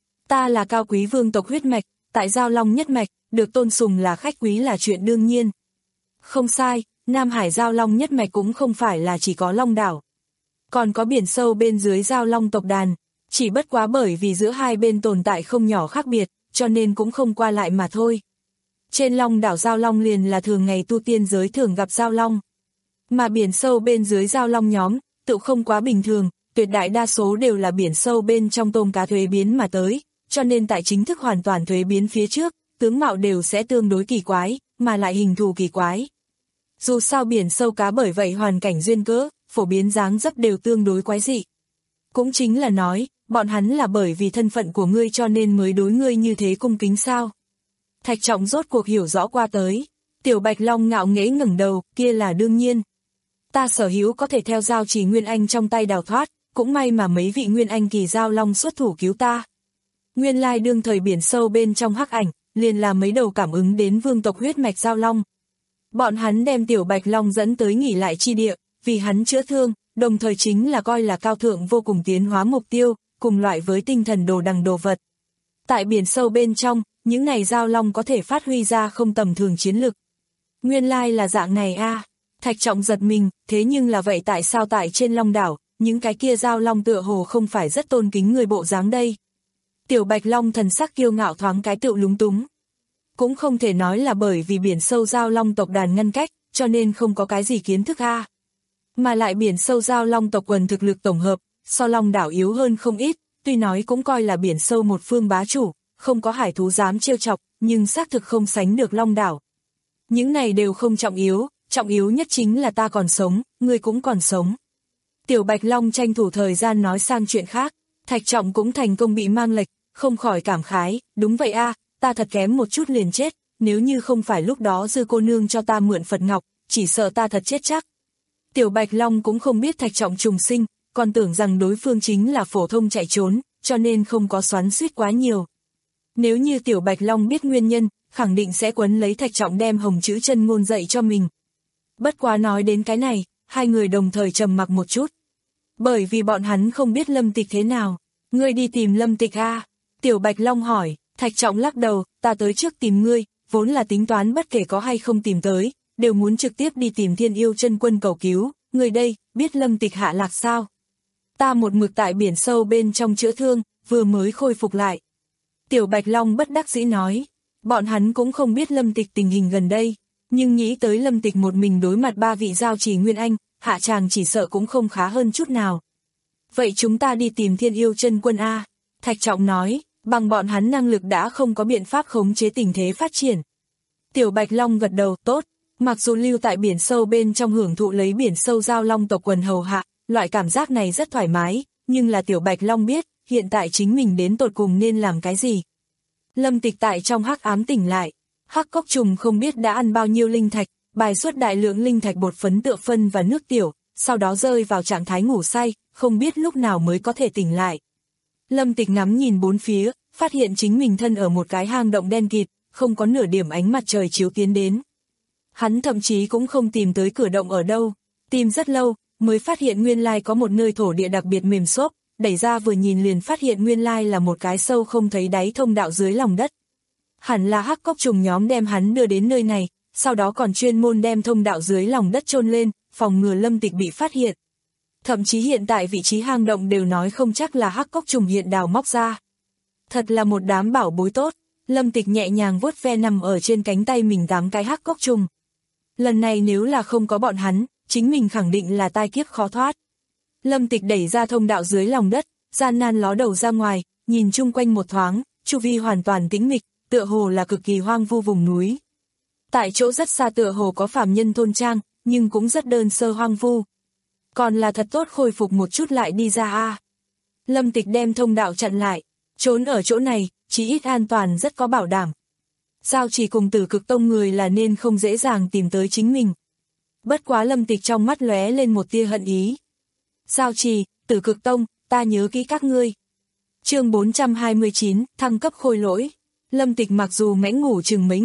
Ta là cao quý vương tộc huyết mạch, tại Giao Long nhất mạch, được tôn sùng là khách quý là chuyện đương nhiên. Không sai, Nam Hải Giao Long nhất mạch cũng không phải là chỉ có Long đảo. Còn có biển sâu bên dưới Giao Long tộc đàn, chỉ bất quá bởi vì giữa hai bên tồn tại không nhỏ khác biệt, cho nên cũng không qua lại mà thôi. Trên Long đảo Giao Long liền là thường ngày tu tiên giới thường gặp Giao Long. Mà biển sâu bên dưới Giao Long nhóm, tự không quá bình thường, tuyệt đại đa số đều là biển sâu bên trong tôm cá thuế biến mà tới, cho nên tại chính thức hoàn toàn thuế biến phía trước, tướng mạo đều sẽ tương đối kỳ quái, mà lại hình thù kỳ quái. Dù sao biển sâu cá bởi vậy hoàn cảnh duyên cớ, phổ biến dáng dấp đều tương đối quái dị. Cũng chính là nói, bọn hắn là bởi vì thân phận của ngươi cho nên mới đối ngươi như thế cung kính sao. Thạch Trọng rốt cuộc hiểu rõ qua tới, Tiểu Bạch Long ngạo nghễ ngẩng đầu, kia là đương nhiên. Ta sở hữu có thể theo giao trì Nguyên Anh trong tay đào thoát, cũng may mà mấy vị Nguyên Anh kỳ Giao Long xuất thủ cứu ta. Nguyên lai đương thời biển sâu bên trong hắc ảnh, liền là mấy đầu cảm ứng đến vương tộc huyết mạch Giao Long. Bọn hắn đem Tiểu Bạch Long dẫn tới nghỉ lại chi địa, vì hắn chữa thương, đồng thời chính là coi là cao thượng vô cùng tiến hóa mục tiêu, cùng loại với tinh thần đồ đằng đồ vật. Tại biển sâu bên trong, những này Giao Long có thể phát huy ra không tầm thường chiến lực. Nguyên lai là dạng này a. À. Thạch Trọng giật mình, thế nhưng là vậy tại sao tại trên Long đảo, những cái kia Giao Long tựa hồ không phải rất tôn kính người bộ dáng đây. Tiểu Bạch Long thần sắc kiêu ngạo thoáng cái tựu lúng túng. Cũng không thể nói là bởi vì biển sâu Giao Long tộc đàn ngăn cách, cho nên không có cái gì kiến thức a. À. Mà lại biển sâu Giao Long tộc quần thực lực tổng hợp, so Long đảo yếu hơn không ít, tuy nói cũng coi là biển sâu một phương bá chủ, không có hải thú dám trêu chọc, nhưng xác thực không sánh được Long đảo. Những này đều không trọng yếu, trọng yếu nhất chính là ta còn sống, ngươi cũng còn sống. Tiểu Bạch Long tranh thủ thời gian nói sang chuyện khác, Thạch Trọng cũng thành công bị mang lệch, không khỏi cảm khái, đúng vậy a, à, ta thật kém một chút liền chết, nếu như không phải lúc đó Dư cô nương cho ta mượn Phật Ngọc, chỉ sợ ta thật chết chắc. Tiểu Bạch Long cũng không biết Thạch Trọng trùng sinh, còn tưởng rằng đối phương chính là phổ thông chạy trốn, cho nên không có xoắn xuýt quá nhiều. Nếu như Tiểu Bạch Long biết nguyên nhân, khẳng định sẽ quấn lấy Thạch Trọng đem hồng chữ chân ngôn dạy cho mình. Bất quá nói đến cái này, hai người đồng thời trầm mặc một chút. Bởi vì bọn hắn không biết Lâm Tịch thế nào. Ngươi đi tìm Lâm Tịch a? À? Tiểu Bạch Long hỏi, Thạch Trọng lắc đầu, ta tới trước tìm ngươi, vốn là tính toán bất kể có hay không tìm tới, đều muốn trực tiếp đi tìm Thiên Yêu Chân Quân cầu cứu, người đây, biết Lâm Tịch hạ lạc sao? Ta một mực tại biển sâu bên trong chữa thương, vừa mới khôi phục lại. Tiểu Bạch Long bất đắc dĩ nói, bọn hắn cũng không biết Lâm Tịch tình hình gần đây, nhưng nghĩ tới Lâm Tịch một mình đối mặt ba vị giao trì Nguyên Anh, hạ chàng chỉ sợ cũng không khá hơn chút nào. Vậy chúng ta đi tìm Thiên Yêu Chân Quân a? Thạch Trọng nói, bằng bọn hắn năng lực đã không có biện pháp khống chế tình thế phát triển. Tiểu Bạch Long gật đầu, tốt, mặc dù lưu tại biển sâu bên trong hưởng thụ lấy biển sâu Giao Long tộc quần hầu hạ, loại cảm giác này rất thoải mái, nhưng là Tiểu Bạch Long biết, hiện tại chính mình đến tột cùng nên làm cái gì. Lâm Tịch tại trong hắc ám tỉnh lại, hắc cốc trùng không biết đã ăn bao nhiêu linh thạch, bài xuất đại lượng linh thạch bột phấn tựa phân và nước tiểu, sau đó rơi vào trạng thái ngủ say, không biết lúc nào mới có thể tỉnh lại. Lâm Tịch ngắm nhìn bốn phía, phát hiện chính mình thân ở một cái hang động đen kịt, không có nửa điểm ánh mặt trời chiếu tiến đến. Hắn thậm chí cũng không tìm tới cửa động ở đâu, tìm rất lâu, mới phát hiện nguyên lai có một nơi thổ địa đặc biệt mềm xốp, đẩy ra vừa nhìn liền phát hiện nguyên lai là một cái sâu không thấy đáy thông đạo dưới lòng đất. Hẳn là hắc cốc trùng nhóm đem hắn đưa đến nơi này, sau đó còn chuyên môn đem thông đạo dưới lòng đất chôn lên, phòng ngừa Lâm Tịch bị phát hiện. Thậm chí hiện tại vị trí hang động đều nói không chắc là hắc cốc trùng hiện đào móc ra. Thật là một đám bảo bối tốt, Lâm Tịch nhẹ nhàng vuốt ve nằm ở trên cánh tay mình tám cái hắc cốc trùng. Lần này nếu là không có bọn hắn, chính mình khẳng định là tai kiếp khó thoát. Lâm Tịch đẩy ra thông đạo dưới lòng đất, gian nan ló đầu ra ngoài, nhìn chung quanh một thoáng, chu vi hoàn toàn tĩnh mịch, tựa hồ là cực kỳ hoang vu vùng núi. Tại chỗ rất xa tựa hồ có phàm nhân thôn trang, nhưng cũng rất đơn sơ hoang vu. Còn là thật tốt khôi phục một chút lại đi ra a. À. Lâm Tịch đem thông đạo chặn lại, trốn ở chỗ này, chí ít an toàn rất có bảo đảm. Giao chỉ cùng Tử Cực Tông người là nên không dễ dàng tìm tới chính mình. Bất quá Lâm Tịch trong mắt lóe lên một tia hận ý. Giao Trì, Tử Cực Tông, ta nhớ kỹ các ngươi. Chương bốn trăm hai mươi chín, thăng cấp khôi lỗi. Lâm Tịch mặc dù mẽn ngủ chừng mấy ngày,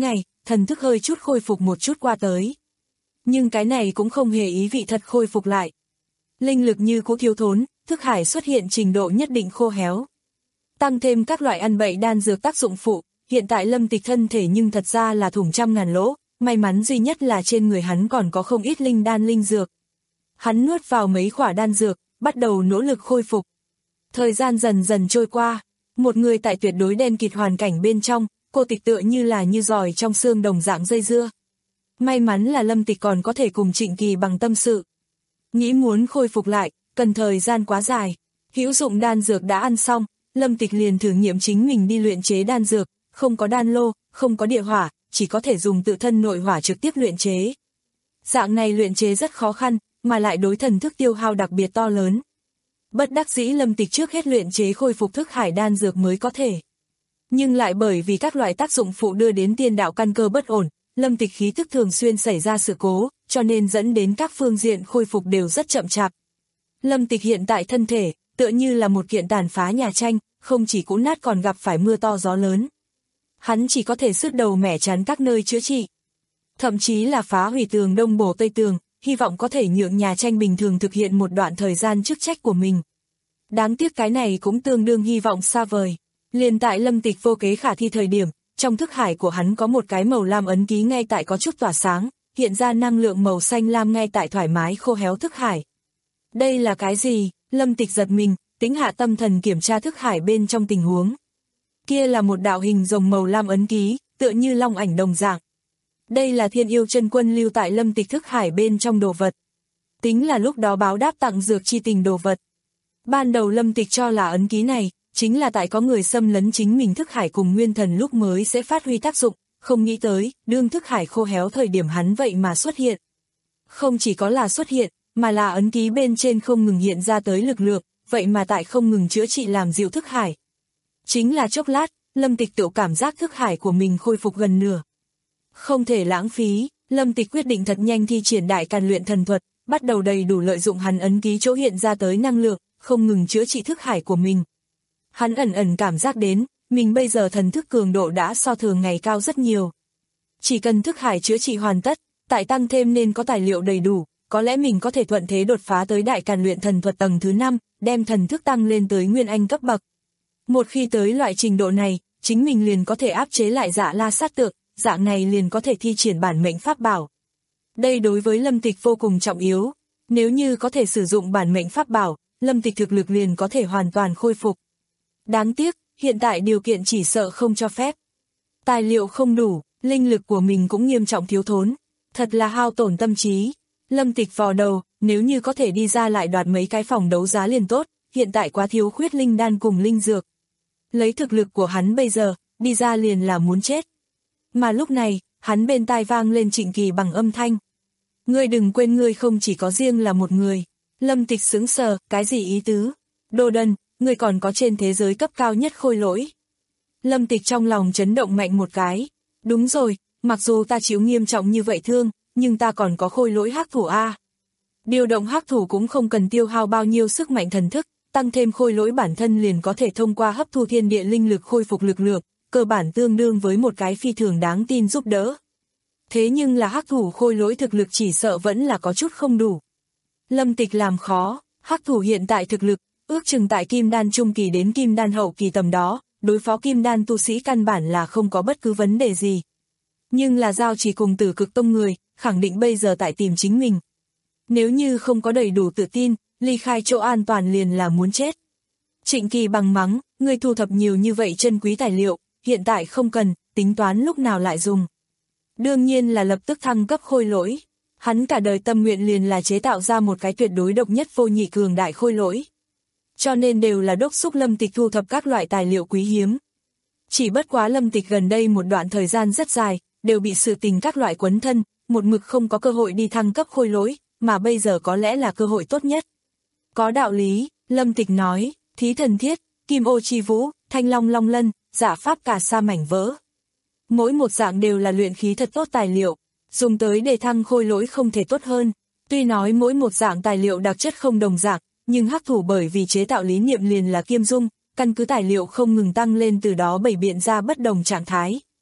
thần thức hơi chút khôi phục một chút qua tới. Nhưng cái này cũng không hề ý vị thật khôi phục lại. Linh lực như cũ thiếu thốn, thức hải xuất hiện trình độ nhất định khô héo. Tăng thêm các loại ăn bậy đan dược tác dụng phụ, hiện tại Lâm Tịch thân thể nhưng thật ra là thủng trăm ngàn lỗ, may mắn duy nhất là trên người hắn còn có không ít linh đan linh dược. Hắn nuốt vào mấy khỏa đan dược, bắt đầu nỗ lực khôi phục. Thời gian dần dần trôi qua, một người tại tuyệt đối đen kịt hoàn cảnh bên trong, cô tịch tựa như là như giỏi trong xương đồng dạng dây dưa. May mắn là Lâm Tịch còn có thể cùng Trịnh Kỳ bằng tâm sự. Nghĩ muốn khôi phục lại, cần thời gian quá dài. Hữu dụng đan dược đã ăn xong, Lâm Tịch liền thử nghiệm chính mình đi luyện chế đan dược, không có đan lô, không có địa hỏa, chỉ có thể dùng tự thân nội hỏa trực tiếp luyện chế. Dạng này luyện chế rất khó khăn, mà lại đối thần thức tiêu hao đặc biệt to lớn. Bất đắc dĩ Lâm Tịch trước hết luyện chế khôi phục thức hải đan dược mới có thể. Nhưng lại bởi vì các loại tác dụng phụ đưa đến tiên đạo căn cơ bất ổn, Lâm Tịch khí thức thường xuyên xảy ra sự cố, cho nên dẫn đến các phương diện khôi phục đều rất chậm chạp. Lâm Tịch hiện tại thân thể, tựa như là một kiện tàn phá nhà tranh, không chỉ cũ nát còn gặp phải mưa to gió lớn. Hắn chỉ có thể sứt đầu mẻ chán các nơi chữa trị. Thậm chí là phá hủy tường đông bổ tây tường, hy vọng có thể nhượng nhà tranh bình thường thực hiện một đoạn thời gian chức trách của mình. Đáng tiếc cái này cũng tương đương hy vọng xa vời. Liền tại Lâm Tịch vô kế khả thi thời điểm, trong thức hải của hắn có một cái màu lam ấn ký ngay tại có chút tỏa sáng, hiện ra năng lượng màu xanh lam ngay tại thoải mái khô héo thức hải. Đây là cái gì? Lâm Tịch giật mình, tính hạ tâm thần kiểm tra thức hải bên trong tình huống. Kia là một đạo hình rồng màu lam ấn ký, tựa như long ảnh đồng dạng. Đây là Thiên Yêu Chân Quân lưu tại Lâm Tịch thức hải bên trong đồ vật. Tính là lúc đó báo đáp tặng dược chi tình đồ vật. Ban đầu Lâm Tịch cho là ấn ký này, chính là tại có người xâm lấn chính mình thức hải cùng nguyên thần lúc mới sẽ phát huy tác dụng, không nghĩ tới, đương thức hải khô héo thời điểm hắn vậy mà xuất hiện. Không chỉ có là xuất hiện, mà là ấn ký bên trên không ngừng hiện ra tới lực lượng, vậy mà tại không ngừng chữa trị làm dịu thức hải. Chính là chốc lát, Lâm Tịch tự cảm giác thức hải của mình khôi phục gần nửa. Không thể lãng phí, Lâm Tịch quyết định thật nhanh thi triển đại càn luyện thần thuật, bắt đầu đầy đủ lợi dụng hắn ấn ký chỗ hiện ra tới năng lượng, không ngừng chữa trị thức hải của mình. Hắn ẩn ẩn cảm giác đến, mình bây giờ thần thức cường độ đã so thường ngày cao rất nhiều. Chỉ cần thức hải chữa trị hoàn tất, tại tăng thêm nên có tài liệu đầy đủ, có lẽ mình có thể thuận thế đột phá tới đại càn luyện thần thuật tầng thứ năm, đem thần thức tăng lên tới nguyên anh cấp bậc. Một khi tới loại trình độ này, chính mình liền có thể áp chế lại Dạ La sát tượng, dạng này liền có thể thi triển bản mệnh pháp bảo. Đây đối với Lâm Tịch vô cùng trọng yếu, nếu như có thể sử dụng bản mệnh pháp bảo, Lâm Tịch thực lực liền có thể hoàn toàn khôi phục. Đáng tiếc, hiện tại điều kiện chỉ sợ không cho phép. Tài liệu không đủ, linh lực của mình cũng nghiêm trọng thiếu thốn, thật là hao tổn tâm trí. Lâm Tịch vò đầu, nếu như có thể đi ra lại đoạt mấy cái phòng đấu giá liền tốt, hiện tại quá thiếu khuyết linh đan cùng linh dược. Lấy thực lực của hắn bây giờ, đi ra liền là muốn chết. Mà lúc này, hắn bên tai vang lên Trịnh Kỳ bằng âm thanh. Ngươi đừng quên ngươi không chỉ có riêng là một người. Lâm Tịch sững sờ, cái gì ý tứ? Đồ đần, ngươi còn có trên thế giới cấp cao nhất khôi lỗi. Lâm Tịch trong lòng chấn động mạnh một cái. Đúng rồi, mặc dù ta chịu nghiêm trọng như vậy thương, nhưng ta còn có khôi lỗi hắc thủ A. Điều động hắc thủ cũng không cần tiêu hao bao nhiêu sức mạnh thần thức, tăng thêm khôi lỗi bản thân liền có thể thông qua hấp thu thiên địa linh lực khôi phục lực lượng, cơ bản tương đương với một cái phi thường đáng tin giúp đỡ. Thế nhưng là hắc thủ khôi lỗi thực lực chỉ sợ vẫn là có chút không đủ. Lâm Tịch làm khó, hắc thủ hiện tại thực lực, ước chừng tại kim đan trung kỳ đến kim đan hậu kỳ tầm đó, đối phó kim đan tu sĩ căn bản là không có bất cứ vấn đề gì. Nhưng là giao chỉ cùng Tử Cực Tông người, khẳng định bây giờ tại tìm chính mình. Nếu như không có đầy đủ tự tin, ly khai chỗ an toàn liền là muốn chết. Trịnh Kỳ bằng mắng, ngươi thu thập nhiều như vậy chân quý tài liệu, hiện tại không cần, tính toán lúc nào lại dùng. Đương nhiên là lập tức thăng cấp khôi lỗi. Hắn cả đời tâm nguyện liền là chế tạo ra một cái tuyệt đối độc nhất vô nhị cường đại khôi lỗi. Cho nên đều là đốc xúc Lâm Tịch thu thập các loại tài liệu quý hiếm. Chỉ bất quá Lâm Tịch gần đây một đoạn thời gian rất dài, đều bị sự tình các loại quấn thân, một mực không có cơ hội đi thăng cấp khôi lỗi, mà bây giờ có lẽ là cơ hội tốt nhất. Có đạo lý, Lâm Tịch nói, Thí Thần Thiết, Kim Ô Chi Vũ, Thanh Long Long Lân, Dạ Pháp Cả Sa mảnh vỡ. Mỗi một dạng đều là luyện khí thật tốt tài liệu, dùng tới để thăng khôi lỗi không thể tốt hơn. Tuy nói mỗi một dạng tài liệu đặc chất không đồng dạng, nhưng hắc thủ bởi vì chế tạo lý niệm liền là kiêm dung, căn cứ tài liệu không ngừng tăng lên từ đó bày biện ra bất đồng trạng thái.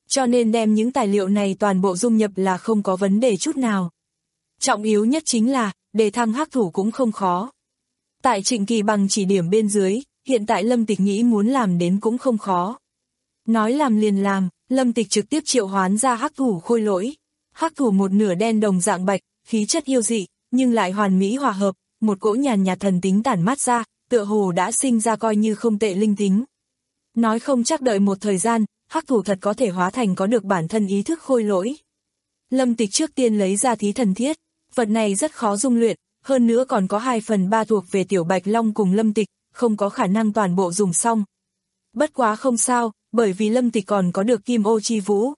cho nên đem những tài liệu này toàn bộ dung nhập là không có vấn đề chút nào. Trọng yếu nhất chính là, đề thăng hắc thủ cũng không khó. Tại Trịnh Kỳ Bằng chỉ điểm bên dưới, hiện tại Lâm Tịch nghĩ muốn làm đến cũng không khó. Nói làm liền làm, Lâm Tịch trực tiếp triệu hoán ra hắc thủ khôi lỗi. Hắc thủ một nửa đen đồng dạng bạch, khí chất yêu dị, nhưng lại hoàn mỹ hòa hợp, một cỗ nhàn nhạt thần tính tản mát ra, tựa hồ đã sinh ra coi như không tệ linh tính. Nói không chắc đợi một thời gian, hắc thủ thật có thể hóa thành có được bản thân ý thức khôi lỗi. Lâm Tịch trước tiên lấy ra thí thần thiết, vật này rất khó dung luyện, hơn nữa còn có hai phần ba thuộc về Tiểu Bạch Long cùng Lâm Tịch, không có khả năng toàn bộ dùng xong. Bất quá không sao, bởi vì Lâm Tịch còn có được kim ô chi vũ.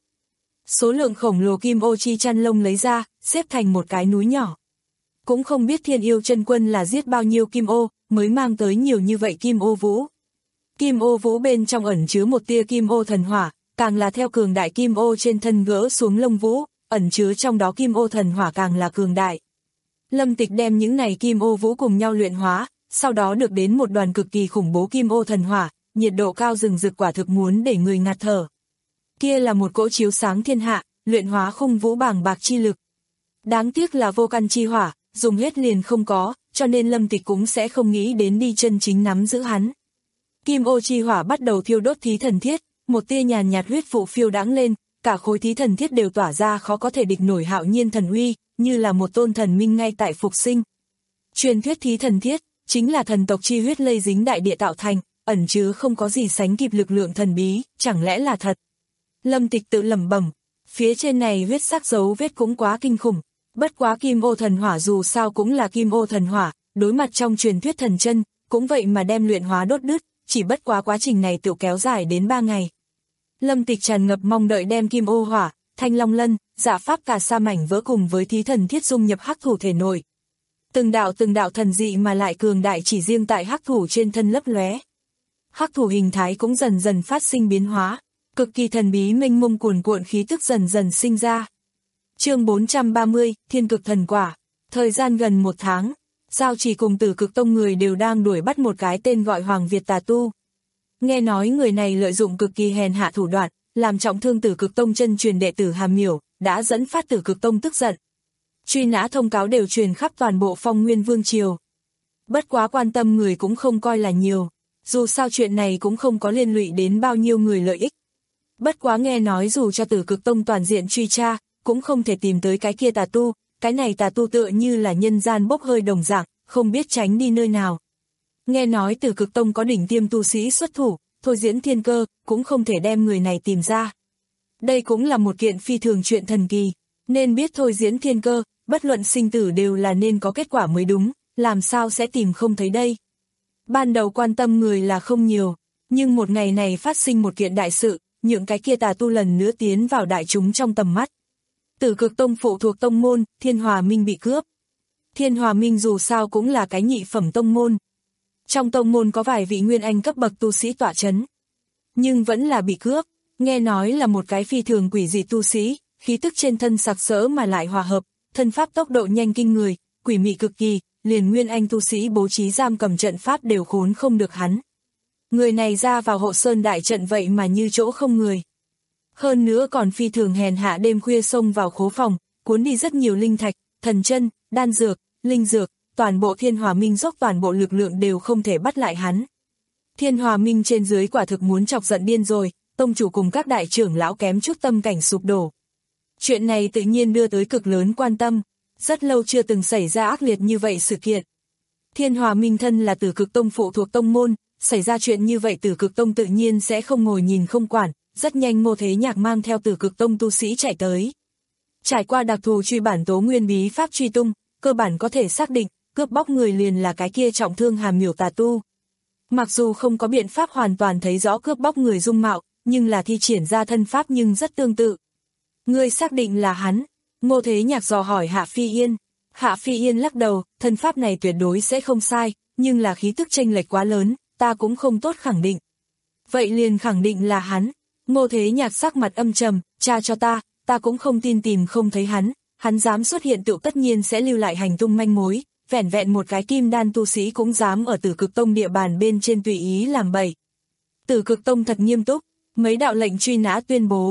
Số lượng khổng lồ kim ô chi chăn lông lấy ra, xếp thành một cái núi nhỏ. Cũng không biết Thiên Yêu Chân Quân là giết bao nhiêu kim ô, mới mang tới nhiều như vậy kim ô vũ. Kim ô vũ bên trong ẩn chứa một tia kim ô thần hỏa, càng là theo cường đại kim ô trên thân gỡ xuống lông vũ, ẩn chứa trong đó kim ô thần hỏa càng là cường đại. Lâm Tịch đem những này kim ô vũ cùng nhau luyện hóa, sau đó được đến một đoàn cực kỳ khủng bố kim ô thần hỏa, nhiệt độ cao rừng rực quả thực muốn để người ngạt thở. Kia là một cỗ chiếu sáng thiên hạ, luyện hóa khung vũ bàng bạc chi lực. Đáng tiếc là vô căn chi hỏa, dùng hết liền không có, cho nên Lâm Tịch cũng sẽ không nghĩ đến đi chân chính nắm giữ hắn. Kim ô chi hỏa bắt đầu thiêu đốt thí thần thiết, một tia nhàn nhạt huyết vụ phiêu đãng lên, cả khối thí thần thiết đều tỏa ra khó có thể địch nổi hạo nhiên thần uy, như là một tôn thần minh ngay tại phục sinh. Truyền thuyết thí thần thiết, chính là thần tộc chi huyết lây dính đại địa tạo thành, ẩn chứa không có gì sánh kịp lực lượng thần bí, chẳng lẽ là thật. Lâm Tịch tự lẩm bẩm, phía trên này huyết sắc dấu vết cũng quá kinh khủng, bất quá kim ô thần hỏa dù sao cũng là kim ô thần hỏa, đối mặt trong truyền thuyết thần chân, cũng vậy mà đem luyện hóa đốt đứt, chỉ bất quá quá trình này tự kéo dài đến ba ngày. Lâm Tịch tràn ngập mong đợi đem kim ô hỏa, thanh long lân, dạ pháp cả sa mảnh vỡ cùng với thí thần thiết dung nhập hắc thủ thể nội. Từng đạo từng đạo thần dị mà lại cường đại chỉ riêng tại hắc thủ trên thân lấp lóe. Hắc thủ hình thái cũng dần dần phát sinh biến hóa, cực kỳ thần bí mênh mông cuồn cuộn khí tức dần dần sinh ra. Chương bốn trăm ba mươi, Thiên Cực Thần Quả. Thời gian gần một tháng, Giao Chỉ cùng Tử Cực Tông người đều đang đuổi bắt một cái tên gọi Hoàng Việt tà tu. Nghe nói người này lợi dụng cực kỳ hèn hạ thủ đoạn, làm trọng thương Tử Cực Tông chân truyền đệ tử Hàm Miểu, đã dẫn phát Tử Cực Tông tức giận. Truy nã thông cáo đều truyền khắp toàn bộ Phong Nguyên Vương triều. Bất quá quan tâm người cũng không coi là nhiều, dù sao chuyện này cũng không có liên lụy đến bao nhiêu người lợi ích. Bất quá nghe nói dù cho Tử Cực Tông toàn diện truy tra, cũng không thể tìm tới cái kia tà tu, cái này tà tu tựa như là nhân gian bốc hơi đồng dạng, không biết tránh đi nơi nào. Nghe nói Tử Cực Tông có đỉnh tiêm tu sĩ xuất thủ, thôi diễn thiên cơ, cũng không thể đem người này tìm ra. Đây cũng là một kiện phi thường chuyện thần kỳ, nên biết thôi diễn thiên cơ, bất luận sinh tử đều là nên có kết quả mới đúng, làm sao sẽ tìm không thấy đây. Ban đầu quan tâm người là không nhiều, nhưng một ngày này phát sinh một kiện đại sự, những cái kia tà tu lần nữa tiến vào đại chúng trong tầm mắt. Tử Cực Tông phụ thuộc tông môn, Thiên Hòa Minh bị cướp. Thiên Hòa Minh dù sao cũng là cái nhị phẩm tông môn. Trong tông môn có vài vị nguyên anh cấp bậc tu sĩ tọa chấn. Nhưng vẫn là bị cướp, nghe nói là một cái phi thường quỷ dị tu sĩ, khí tức trên thân sặc sỡ mà lại hòa hợp, thân pháp tốc độ nhanh kinh người, quỷ mị cực kỳ, liền nguyên anh tu sĩ bố trí giam cầm trận pháp đều khốn không được hắn. Người này ra vào hộ sơn đại trận vậy mà như chỗ không người. Hơn nữa còn phi thường hèn hạ đêm khuya xông vào khố phòng, cuốn đi rất nhiều linh thạch, thần chân, đan dược, linh dược, toàn bộ Thiên Hòa Minh dốc toàn bộ lực lượng đều không thể bắt lại hắn. Thiên Hòa Minh trên dưới quả thực muốn chọc giận điên rồi, tông chủ cùng các đại trưởng lão kém chút tâm cảnh sụp đổ. Chuyện này tự nhiên đưa tới cực lớn quan tâm, rất lâu chưa từng xảy ra ác liệt như vậy sự kiện. Thiên Hòa Minh thân là Tử Cực Tông phụ thuộc tông môn, xảy ra chuyện như vậy Tử Cực Tông tự nhiên sẽ không ngồi nhìn không quản, rất nhanh Ngô Thế Nhạc mang theo Tử Cực Tông tu sĩ chạy tới. Trải qua đặc thù truy bản tố nguyên bí pháp truy tung, cơ bản có thể xác định, cướp bóc người liền là cái kia trọng thương Hàm Miểu tà tu. Mặc dù không có biện pháp hoàn toàn thấy rõ cướp bóc người dung mạo, nhưng là thi triển ra thân pháp nhưng rất tương tự. Người xác định là hắn, Ngô Thế Nhạc dò hỏi Hạ Phi Yên. Hạ Phi Yên lắc đầu, thân pháp này tuyệt đối sẽ không sai, nhưng là khí tức chênh lệch quá lớn, ta cũng không tốt khẳng định. Vậy liền khẳng định là hắn. Ngô Thế Nhạc sắc mặt âm trầm, tra cho ta, ta cũng không tin tìm không thấy hắn, hắn dám xuất hiện tự tất nhiên sẽ lưu lại hành tung manh mối, vẻn vẹn một cái kim đan tu sĩ cũng dám ở Tử Cực Tông địa bàn bên trên tùy ý làm bậy. Tử Cực Tông thật nghiêm túc, mấy đạo lệnh truy nã tuyên bố,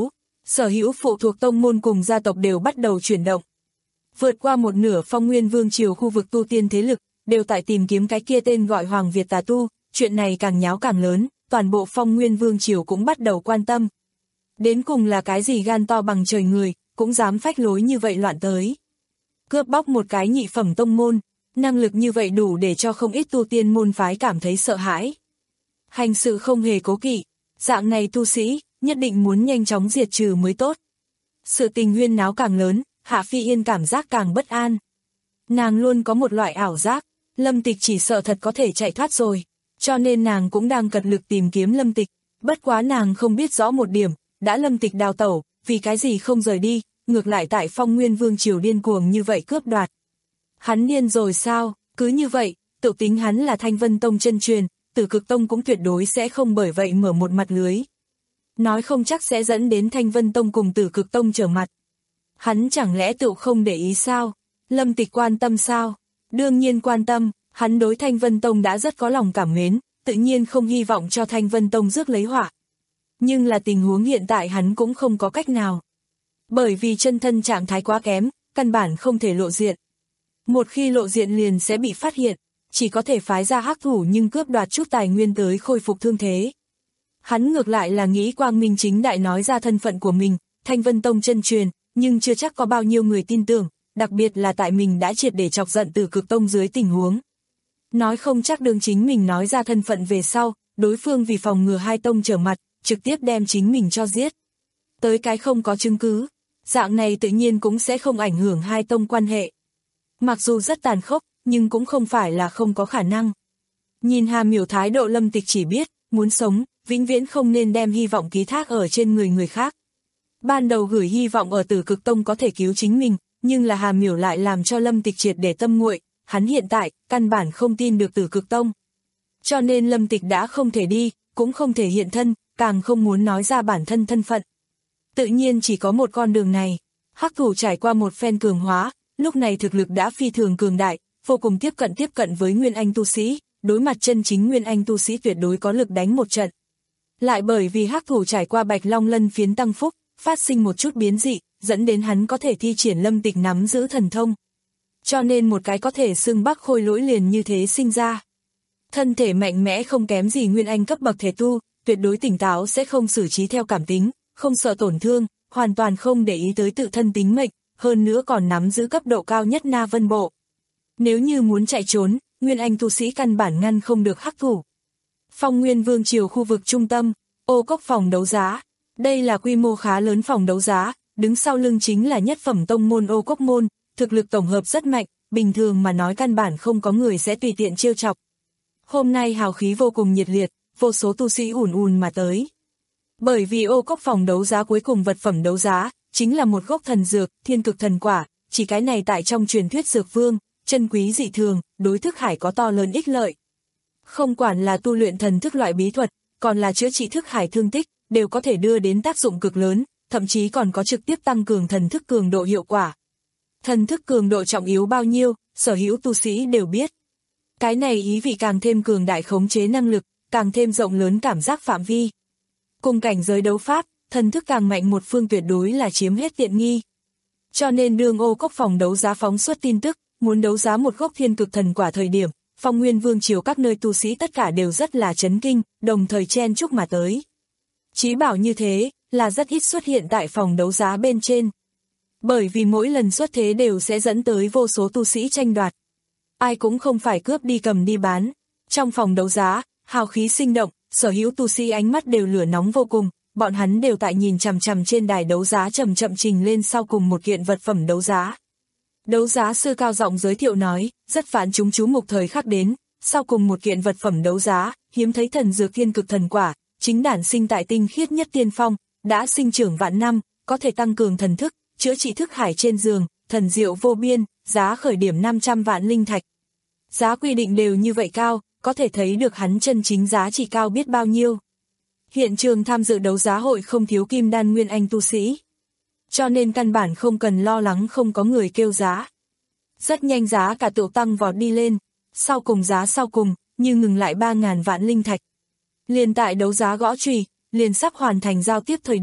sở hữu phụ thuộc tông môn cùng gia tộc đều bắt đầu chuyển động. Vượt qua một nửa Phong Nguyên Vương triều khu vực tu tiên thế lực, đều tại tìm kiếm cái kia tên gọi Hoàng Việt tà tu, chuyện này càng nháo càng lớn, toàn bộ Phong Nguyên Vương triều cũng bắt đầu quan tâm. Đến cùng là cái gì gan to bằng trời người, cũng dám phách lối như vậy loạn tới. Cướp bóc một cái nhị phẩm tông môn, năng lực như vậy đủ để cho không ít tu tiên môn phái cảm thấy sợ hãi. Hành sự không hề cố kỵ, dạng này tu sĩ, nhất định muốn nhanh chóng diệt trừ mới tốt. Sự tình huyên náo càng lớn, Hạ Phi Yên cảm giác càng bất an. Nàng luôn có một loại ảo giác, Lâm Tịch chỉ sợ thật có thể chạy thoát rồi, cho nên nàng cũng đang cật lực tìm kiếm Lâm Tịch. Bất quá nàng không biết rõ một điểm, đã Lâm Tịch đào tẩu, vì cái gì không rời đi, ngược lại tại Phong Nguyên Vương triều điên cuồng như vậy cướp đoạt. Hắn điên rồi sao, cứ như vậy, tự tính hắn là Thanh Vân Tông chân truyền, Tử Cực Tông cũng tuyệt đối sẽ không bởi vậy mở một mặt lưới. Nói không chắc sẽ dẫn đến Thanh Vân Tông cùng Tử Cực Tông trở mặt. Hắn chẳng lẽ tự không để ý sao? Lâm Tịch quan tâm sao? Đương nhiên quan tâm, hắn đối Thanh Vân Tông đã rất có lòng cảm mến, tự nhiên không hy vọng cho Thanh Vân Tông rước lấy họa. Nhưng là tình huống hiện tại hắn cũng không có cách nào. Bởi vì chân thân trạng thái quá kém, căn bản không thể lộ diện. Một khi lộ diện liền sẽ bị phát hiện, chỉ có thể phái ra hắc thủ nhưng cướp đoạt chút tài nguyên tới khôi phục thương thế. Hắn ngược lại là nghĩ quang minh chính đại nói ra thân phận của mình, Thanh Vân Tông chân truyền, nhưng chưa chắc có bao nhiêu người tin tưởng, đặc biệt là tại mình đã triệt để chọc giận Tử Cực Tông dưới tình huống. Nói không chắc đương chính mình nói ra thân phận về sau, đối phương vì phòng ngừa hai tông trở mặt, trực tiếp đem chính mình cho giết. Tới cái không có chứng cứ, dạng này tự nhiên cũng sẽ không ảnh hưởng hai tông quan hệ. Mặc dù rất tàn khốc, nhưng cũng không phải là không có khả năng. Nhìn Hà Miểu thái độ, Lâm Tịch chỉ biết, muốn sống, vĩnh viễn không nên đem hy vọng ký thác ở trên người người khác. Ban đầu gửi hy vọng ở Tử Cực Tông có thể cứu chính mình, nhưng là Hà Miểu lại làm cho Lâm Tịch triệt để tâm nguội, hắn hiện tại, căn bản không tin được Tử Cực Tông. Cho nên Lâm Tịch đã không thể đi, cũng không thể hiện thân, càng không muốn nói ra bản thân thân phận. Tự nhiên chỉ có một con đường này, hắc thủ trải qua một phen cường hóa, lúc này thực lực đã phi thường cường đại, vô cùng tiếp cận tiếp cận với Nguyên Anh tu sĩ, đối mặt chân chính Nguyên Anh tu sĩ tuyệt đối có lực đánh một trận. Lại bởi vì hắc thủ trải qua Bạch Long Lân phiến tăng phúc, phát sinh một chút biến dị, dẫn đến hắn có thể thi triển Lâm Tịch nắm giữ thần thông. Cho nên một cái có thể xưng Bắc Khôi Lỗi liền như thế sinh ra. Thân thể mạnh mẽ không kém gì Nguyên Anh cấp bậc thể tu, tuyệt đối tỉnh táo, sẽ không xử trí theo cảm tính, không sợ tổn thương, hoàn toàn không để ý tới tự thân tính mệnh, hơn nữa còn nắm giữ cấp độ cao nhất Na Vân Bộ. Nếu như muốn chạy trốn, Nguyên Anh tu sĩ căn bản ngăn không được hắc thủ. Phong Nguyên Vương triều khu vực trung tâm, Ô Cốc phòng đấu giá. Đây là quy mô khá lớn phòng đấu giá, đứng sau lưng chính là nhất phẩm tông môn Ô Cốc môn, thực lực tổng hợp rất mạnh, bình thường mà nói căn bản không có người sẽ tùy tiện trêu chọc. Hôm nay hào khí vô cùng nhiệt liệt, vô số tu sĩ ùn ùn mà tới. Bởi vì Ô Cốc phòng đấu giá cuối cùng vật phẩm đấu giá, chính là một gốc thần dược, thiên cực thần quả, chỉ cái này tại trong truyền thuyết dược vương, chân quý dị thường, đối thức hải có to lớn ích lợi. Không quản là tu luyện thần thức loại bí thuật, còn là chữa trị thức hải thương tích, đều có thể đưa đến tác dụng cực lớn, thậm chí còn có trực tiếp tăng cường thần thức cường độ hiệu quả. Thần thức cường độ trọng yếu bao nhiêu, sở hữu tu sĩ đều biết. Cái này ý vị càng thêm cường đại khống chế năng lực, càng thêm rộng lớn cảm giác phạm vi. Cùng cảnh giới đấu pháp, thần thức càng mạnh một phương tuyệt đối là chiếm hết tiện nghi. Cho nên đương Ô Cốc phòng đấu giá phóng xuất tin tức, muốn đấu giá một gốc thiên cực thần quả thời điểm, Phong Nguyên Vương triều các nơi tu sĩ tất cả đều rất là chấn kinh, đồng thời chen chúc mà tới. Chí bảo như thế, là rất ít xuất hiện tại phòng đấu giá bên trên. Bởi vì mỗi lần xuất thế đều sẽ dẫn tới vô số tu sĩ tranh đoạt. Ai cũng không phải cướp đi cầm đi bán. Trong phòng đấu giá, hào khí sinh động, sở hữu tu sĩ ánh mắt đều lửa nóng vô cùng, bọn hắn đều tại nhìn chằm chằm trên đài đấu giá chậm chậm trình lên sau cùng một kiện vật phẩm đấu giá. Đấu giá sư cao giọng giới thiệu nói, rất phản chúng chú mục thời khắc đến, sau cùng một kiện vật phẩm đấu giá, hiếm thấy thần dược thiên cực thần quả, chính đản sinh tại tinh khiết nhất tiên phong, đã sinh trưởng vạn năm, có thể tăng cường thần thức, chữa trị thức hải trên giường, thần diệu vô biên, giá khởi điểm năm trăm vạn linh thạch. Giá quy định đều như vậy cao, có thể thấy được hắn chân chính giá trị cao biết bao nhiêu. Hiện trường tham dự đấu giá hội không thiếu kim đan Nguyên Anh tu sĩ. Cho nên căn bản không cần lo lắng không có người kêu giá. Rất nhanh giá cả tự tăng vọt đi lên, sau cùng giá sau cùng, như ngừng lại ba ngàn vạn linh thạch. Liền tại đấu giá gõ chùy, liền sắp hoàn thành giao tiếp thời điểm,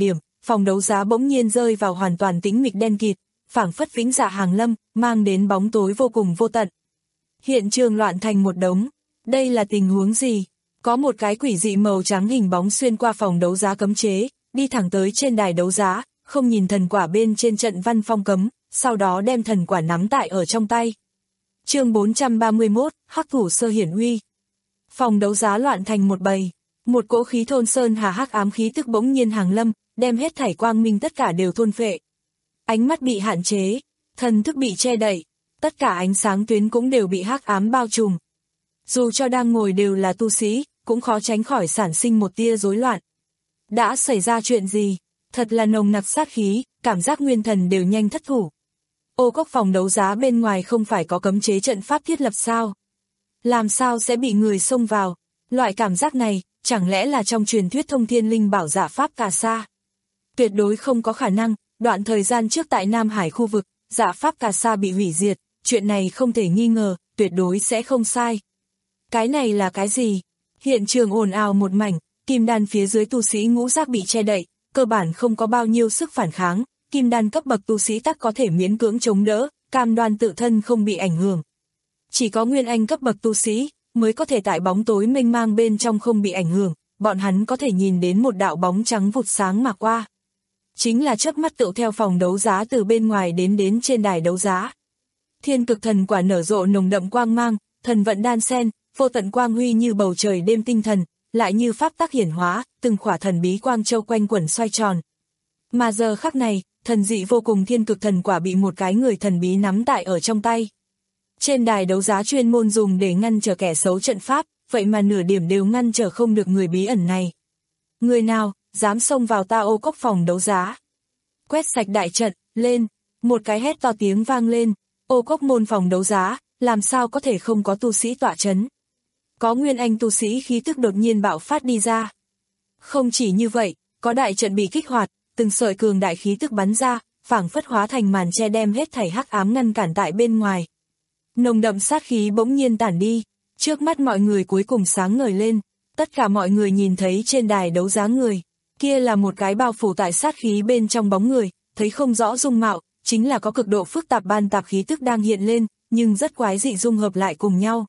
phòng đấu giá bỗng nhiên rơi vào hoàn toàn tĩnh mịch đen kịt, phảng phất vĩnh dạ hàng lâm, mang đến bóng tối vô cùng vô tận. Hiện trường loạn thành một đống. Đây là tình huống gì? Có một cái quỷ dị màu trắng hình bóng xuyên qua phòng đấu giá cấm chế, đi thẳng tới trên đài đấu giá, không nhìn thần quả bên trên trận văn phong cấm, sau đó đem thần quả nắm tại ở trong tay. Chương bốn trăm ba mươi mốt, Hắc thủ sơ hiển uy. Phòng đấu giá loạn thành một bầy, một cỗ khí thôn sơn hà hắc ám khí tức bỗng nhiên hàng lâm, đem hết thảy quang minh tất cả đều thôn phệ. Ánh mắt bị hạn chế, thần thức bị che đậy, tất cả ánh sáng tuyến cũng đều bị hắc ám bao trùm. Dù cho đang ngồi đều là tu sĩ, cũng khó tránh khỏi sản sinh một tia rối loạn. Đã xảy ra chuyện gì? Thật là nồng nặc sát khí, cảm giác nguyên thần đều nhanh thất thủ. Ô cốc phòng đấu giá bên ngoài không phải có cấm chế trận pháp thiết lập sao? Làm sao sẽ bị người xông vào? Loại cảm giác này, chẳng lẽ là trong truyền thuyết thông thiên linh bảo dạ pháp Cà Sa? Tuyệt đối không có khả năng, đoạn thời gian trước tại Nam Hải khu vực, dạ pháp Cà Sa bị hủy diệt, chuyện này không thể nghi ngờ, tuyệt đối sẽ không sai. Cái này là cái gì? Hiện trường ồn ào một mảnh, kim đan phía dưới tu sĩ ngũ giác bị che đậy, cơ bản không có bao nhiêu sức phản kháng, kim đan cấp bậc tu sĩ tắc có thể miễn cưỡng chống đỡ, cam đoan tự thân không bị ảnh hưởng. Chỉ có nguyên anh cấp bậc tu sĩ mới có thể tại bóng tối mênh mang bên trong không bị ảnh hưởng, bọn hắn có thể nhìn đến một đạo bóng trắng vụt sáng mà qua. Chính là chớp mắt tựu theo phòng đấu giá từ bên ngoài đến đến trên đài đấu giá. Thiên cực thần quả nở rộ nồng đậm quang mang, thần vận đan sen, vô tận quang huy như bầu trời đêm tinh thần, lại như pháp tắc hiển hóa, từng khỏa thần bí quang châu quanh quẩn xoay tròn. Mà giờ khắc này, thần dị vô cùng thiên cực thần quả bị một cái người thần bí nắm tại ở trong tay. Trên đài đấu giá chuyên môn dùng để ngăn trở kẻ xấu trận pháp, vậy mà nửa điểm đều ngăn trở không được người bí ẩn này. Người nào, dám xông vào ta ô cốc phòng đấu giá? Quét sạch đại trận, lên, một cái hét to tiếng vang lên, ô cốc môn phòng đấu giá, làm sao có thể không có tu sĩ tọa chấn. Có nguyên anh tu sĩ khí tức đột nhiên bạo phát đi ra. Không chỉ như vậy, có đại trận bị kích hoạt, từng sợi cường đại khí tức bắn ra, phảng phất hóa thành màn che đem hết thảy hắc ám ngăn cản tại bên ngoài. Nồng đậm sát khí bỗng nhiên tản đi, trước mắt mọi người cuối cùng sáng ngời lên, tất cả mọi người nhìn thấy trên đài đấu giá người, kia là một cái bao phủ tại sát khí bên trong bóng người, thấy không rõ dung mạo, chính là có cực độ phức tạp ban tạp khí tức đang hiện lên, nhưng rất quái dị dung hợp lại cùng nhau.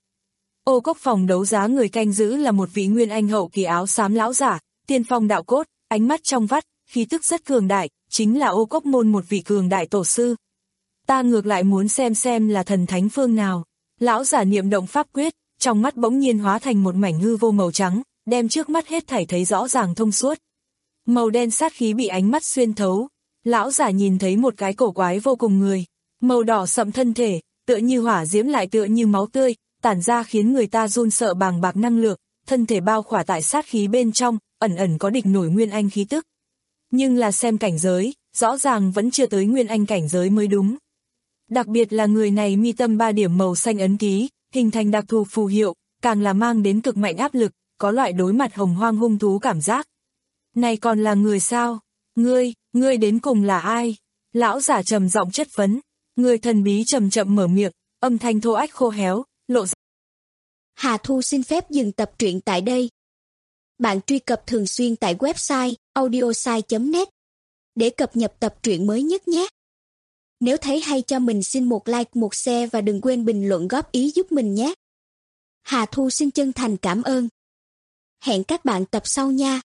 Ô cốc phòng đấu giá người canh giữ là một vị nguyên anh hậu kỳ áo xám lão giả, tiên phong đạo cốt, ánh mắt trong vắt, khí tức rất cường đại, chính là ô cốc môn một vị cường đại tổ sư. Ta ngược lại muốn xem xem là thần thánh phương nào. Lão giả niệm động pháp quyết, trong mắt bỗng nhiên hóa thành một mảnh hư vô màu trắng, đem trước mắt hết thảy thấy rõ ràng thông suốt. Màu đen sát khí bị ánh mắt xuyên thấu, lão giả nhìn thấy một cái cổ quái vô cùng người, màu đỏ sậm thân thể, tựa như hỏa diễm lại tựa như máu tươi, tản ra khiến người ta run sợ bàng bạc năng lượng, thân thể bao khỏa tại sát khí bên trong, ẩn ẩn có địch nổi nguyên anh khí tức. Nhưng là xem cảnh giới, rõ ràng vẫn chưa tới nguyên anh cảnh giới mới đúng. Đặc biệt là người này mi tâm ba điểm màu xanh ấn ký, hình thành đặc thù phù hiệu, càng là mang đến cực mạnh áp lực, có loại đối mặt hồng hoang hung thú cảm giác. Này còn là người sao? Ngươi, ngươi đến cùng là ai? Lão giả trầm giọng chất vấn, người thần bí chậm chậm mở miệng, âm thanh thô ách khô héo, lộ ra. Hà Thu xin phép dừng tập truyện tại đây. Bạn truy cập thường xuyên tại website audiosai chấm net để cập nhật tập truyện mới nhất nhé. Nếu thấy hay cho mình xin một like, một share và đừng quên bình luận góp ý giúp mình nhé. Hà Thu xin chân thành cảm ơn. Hẹn các bạn tập sau nha.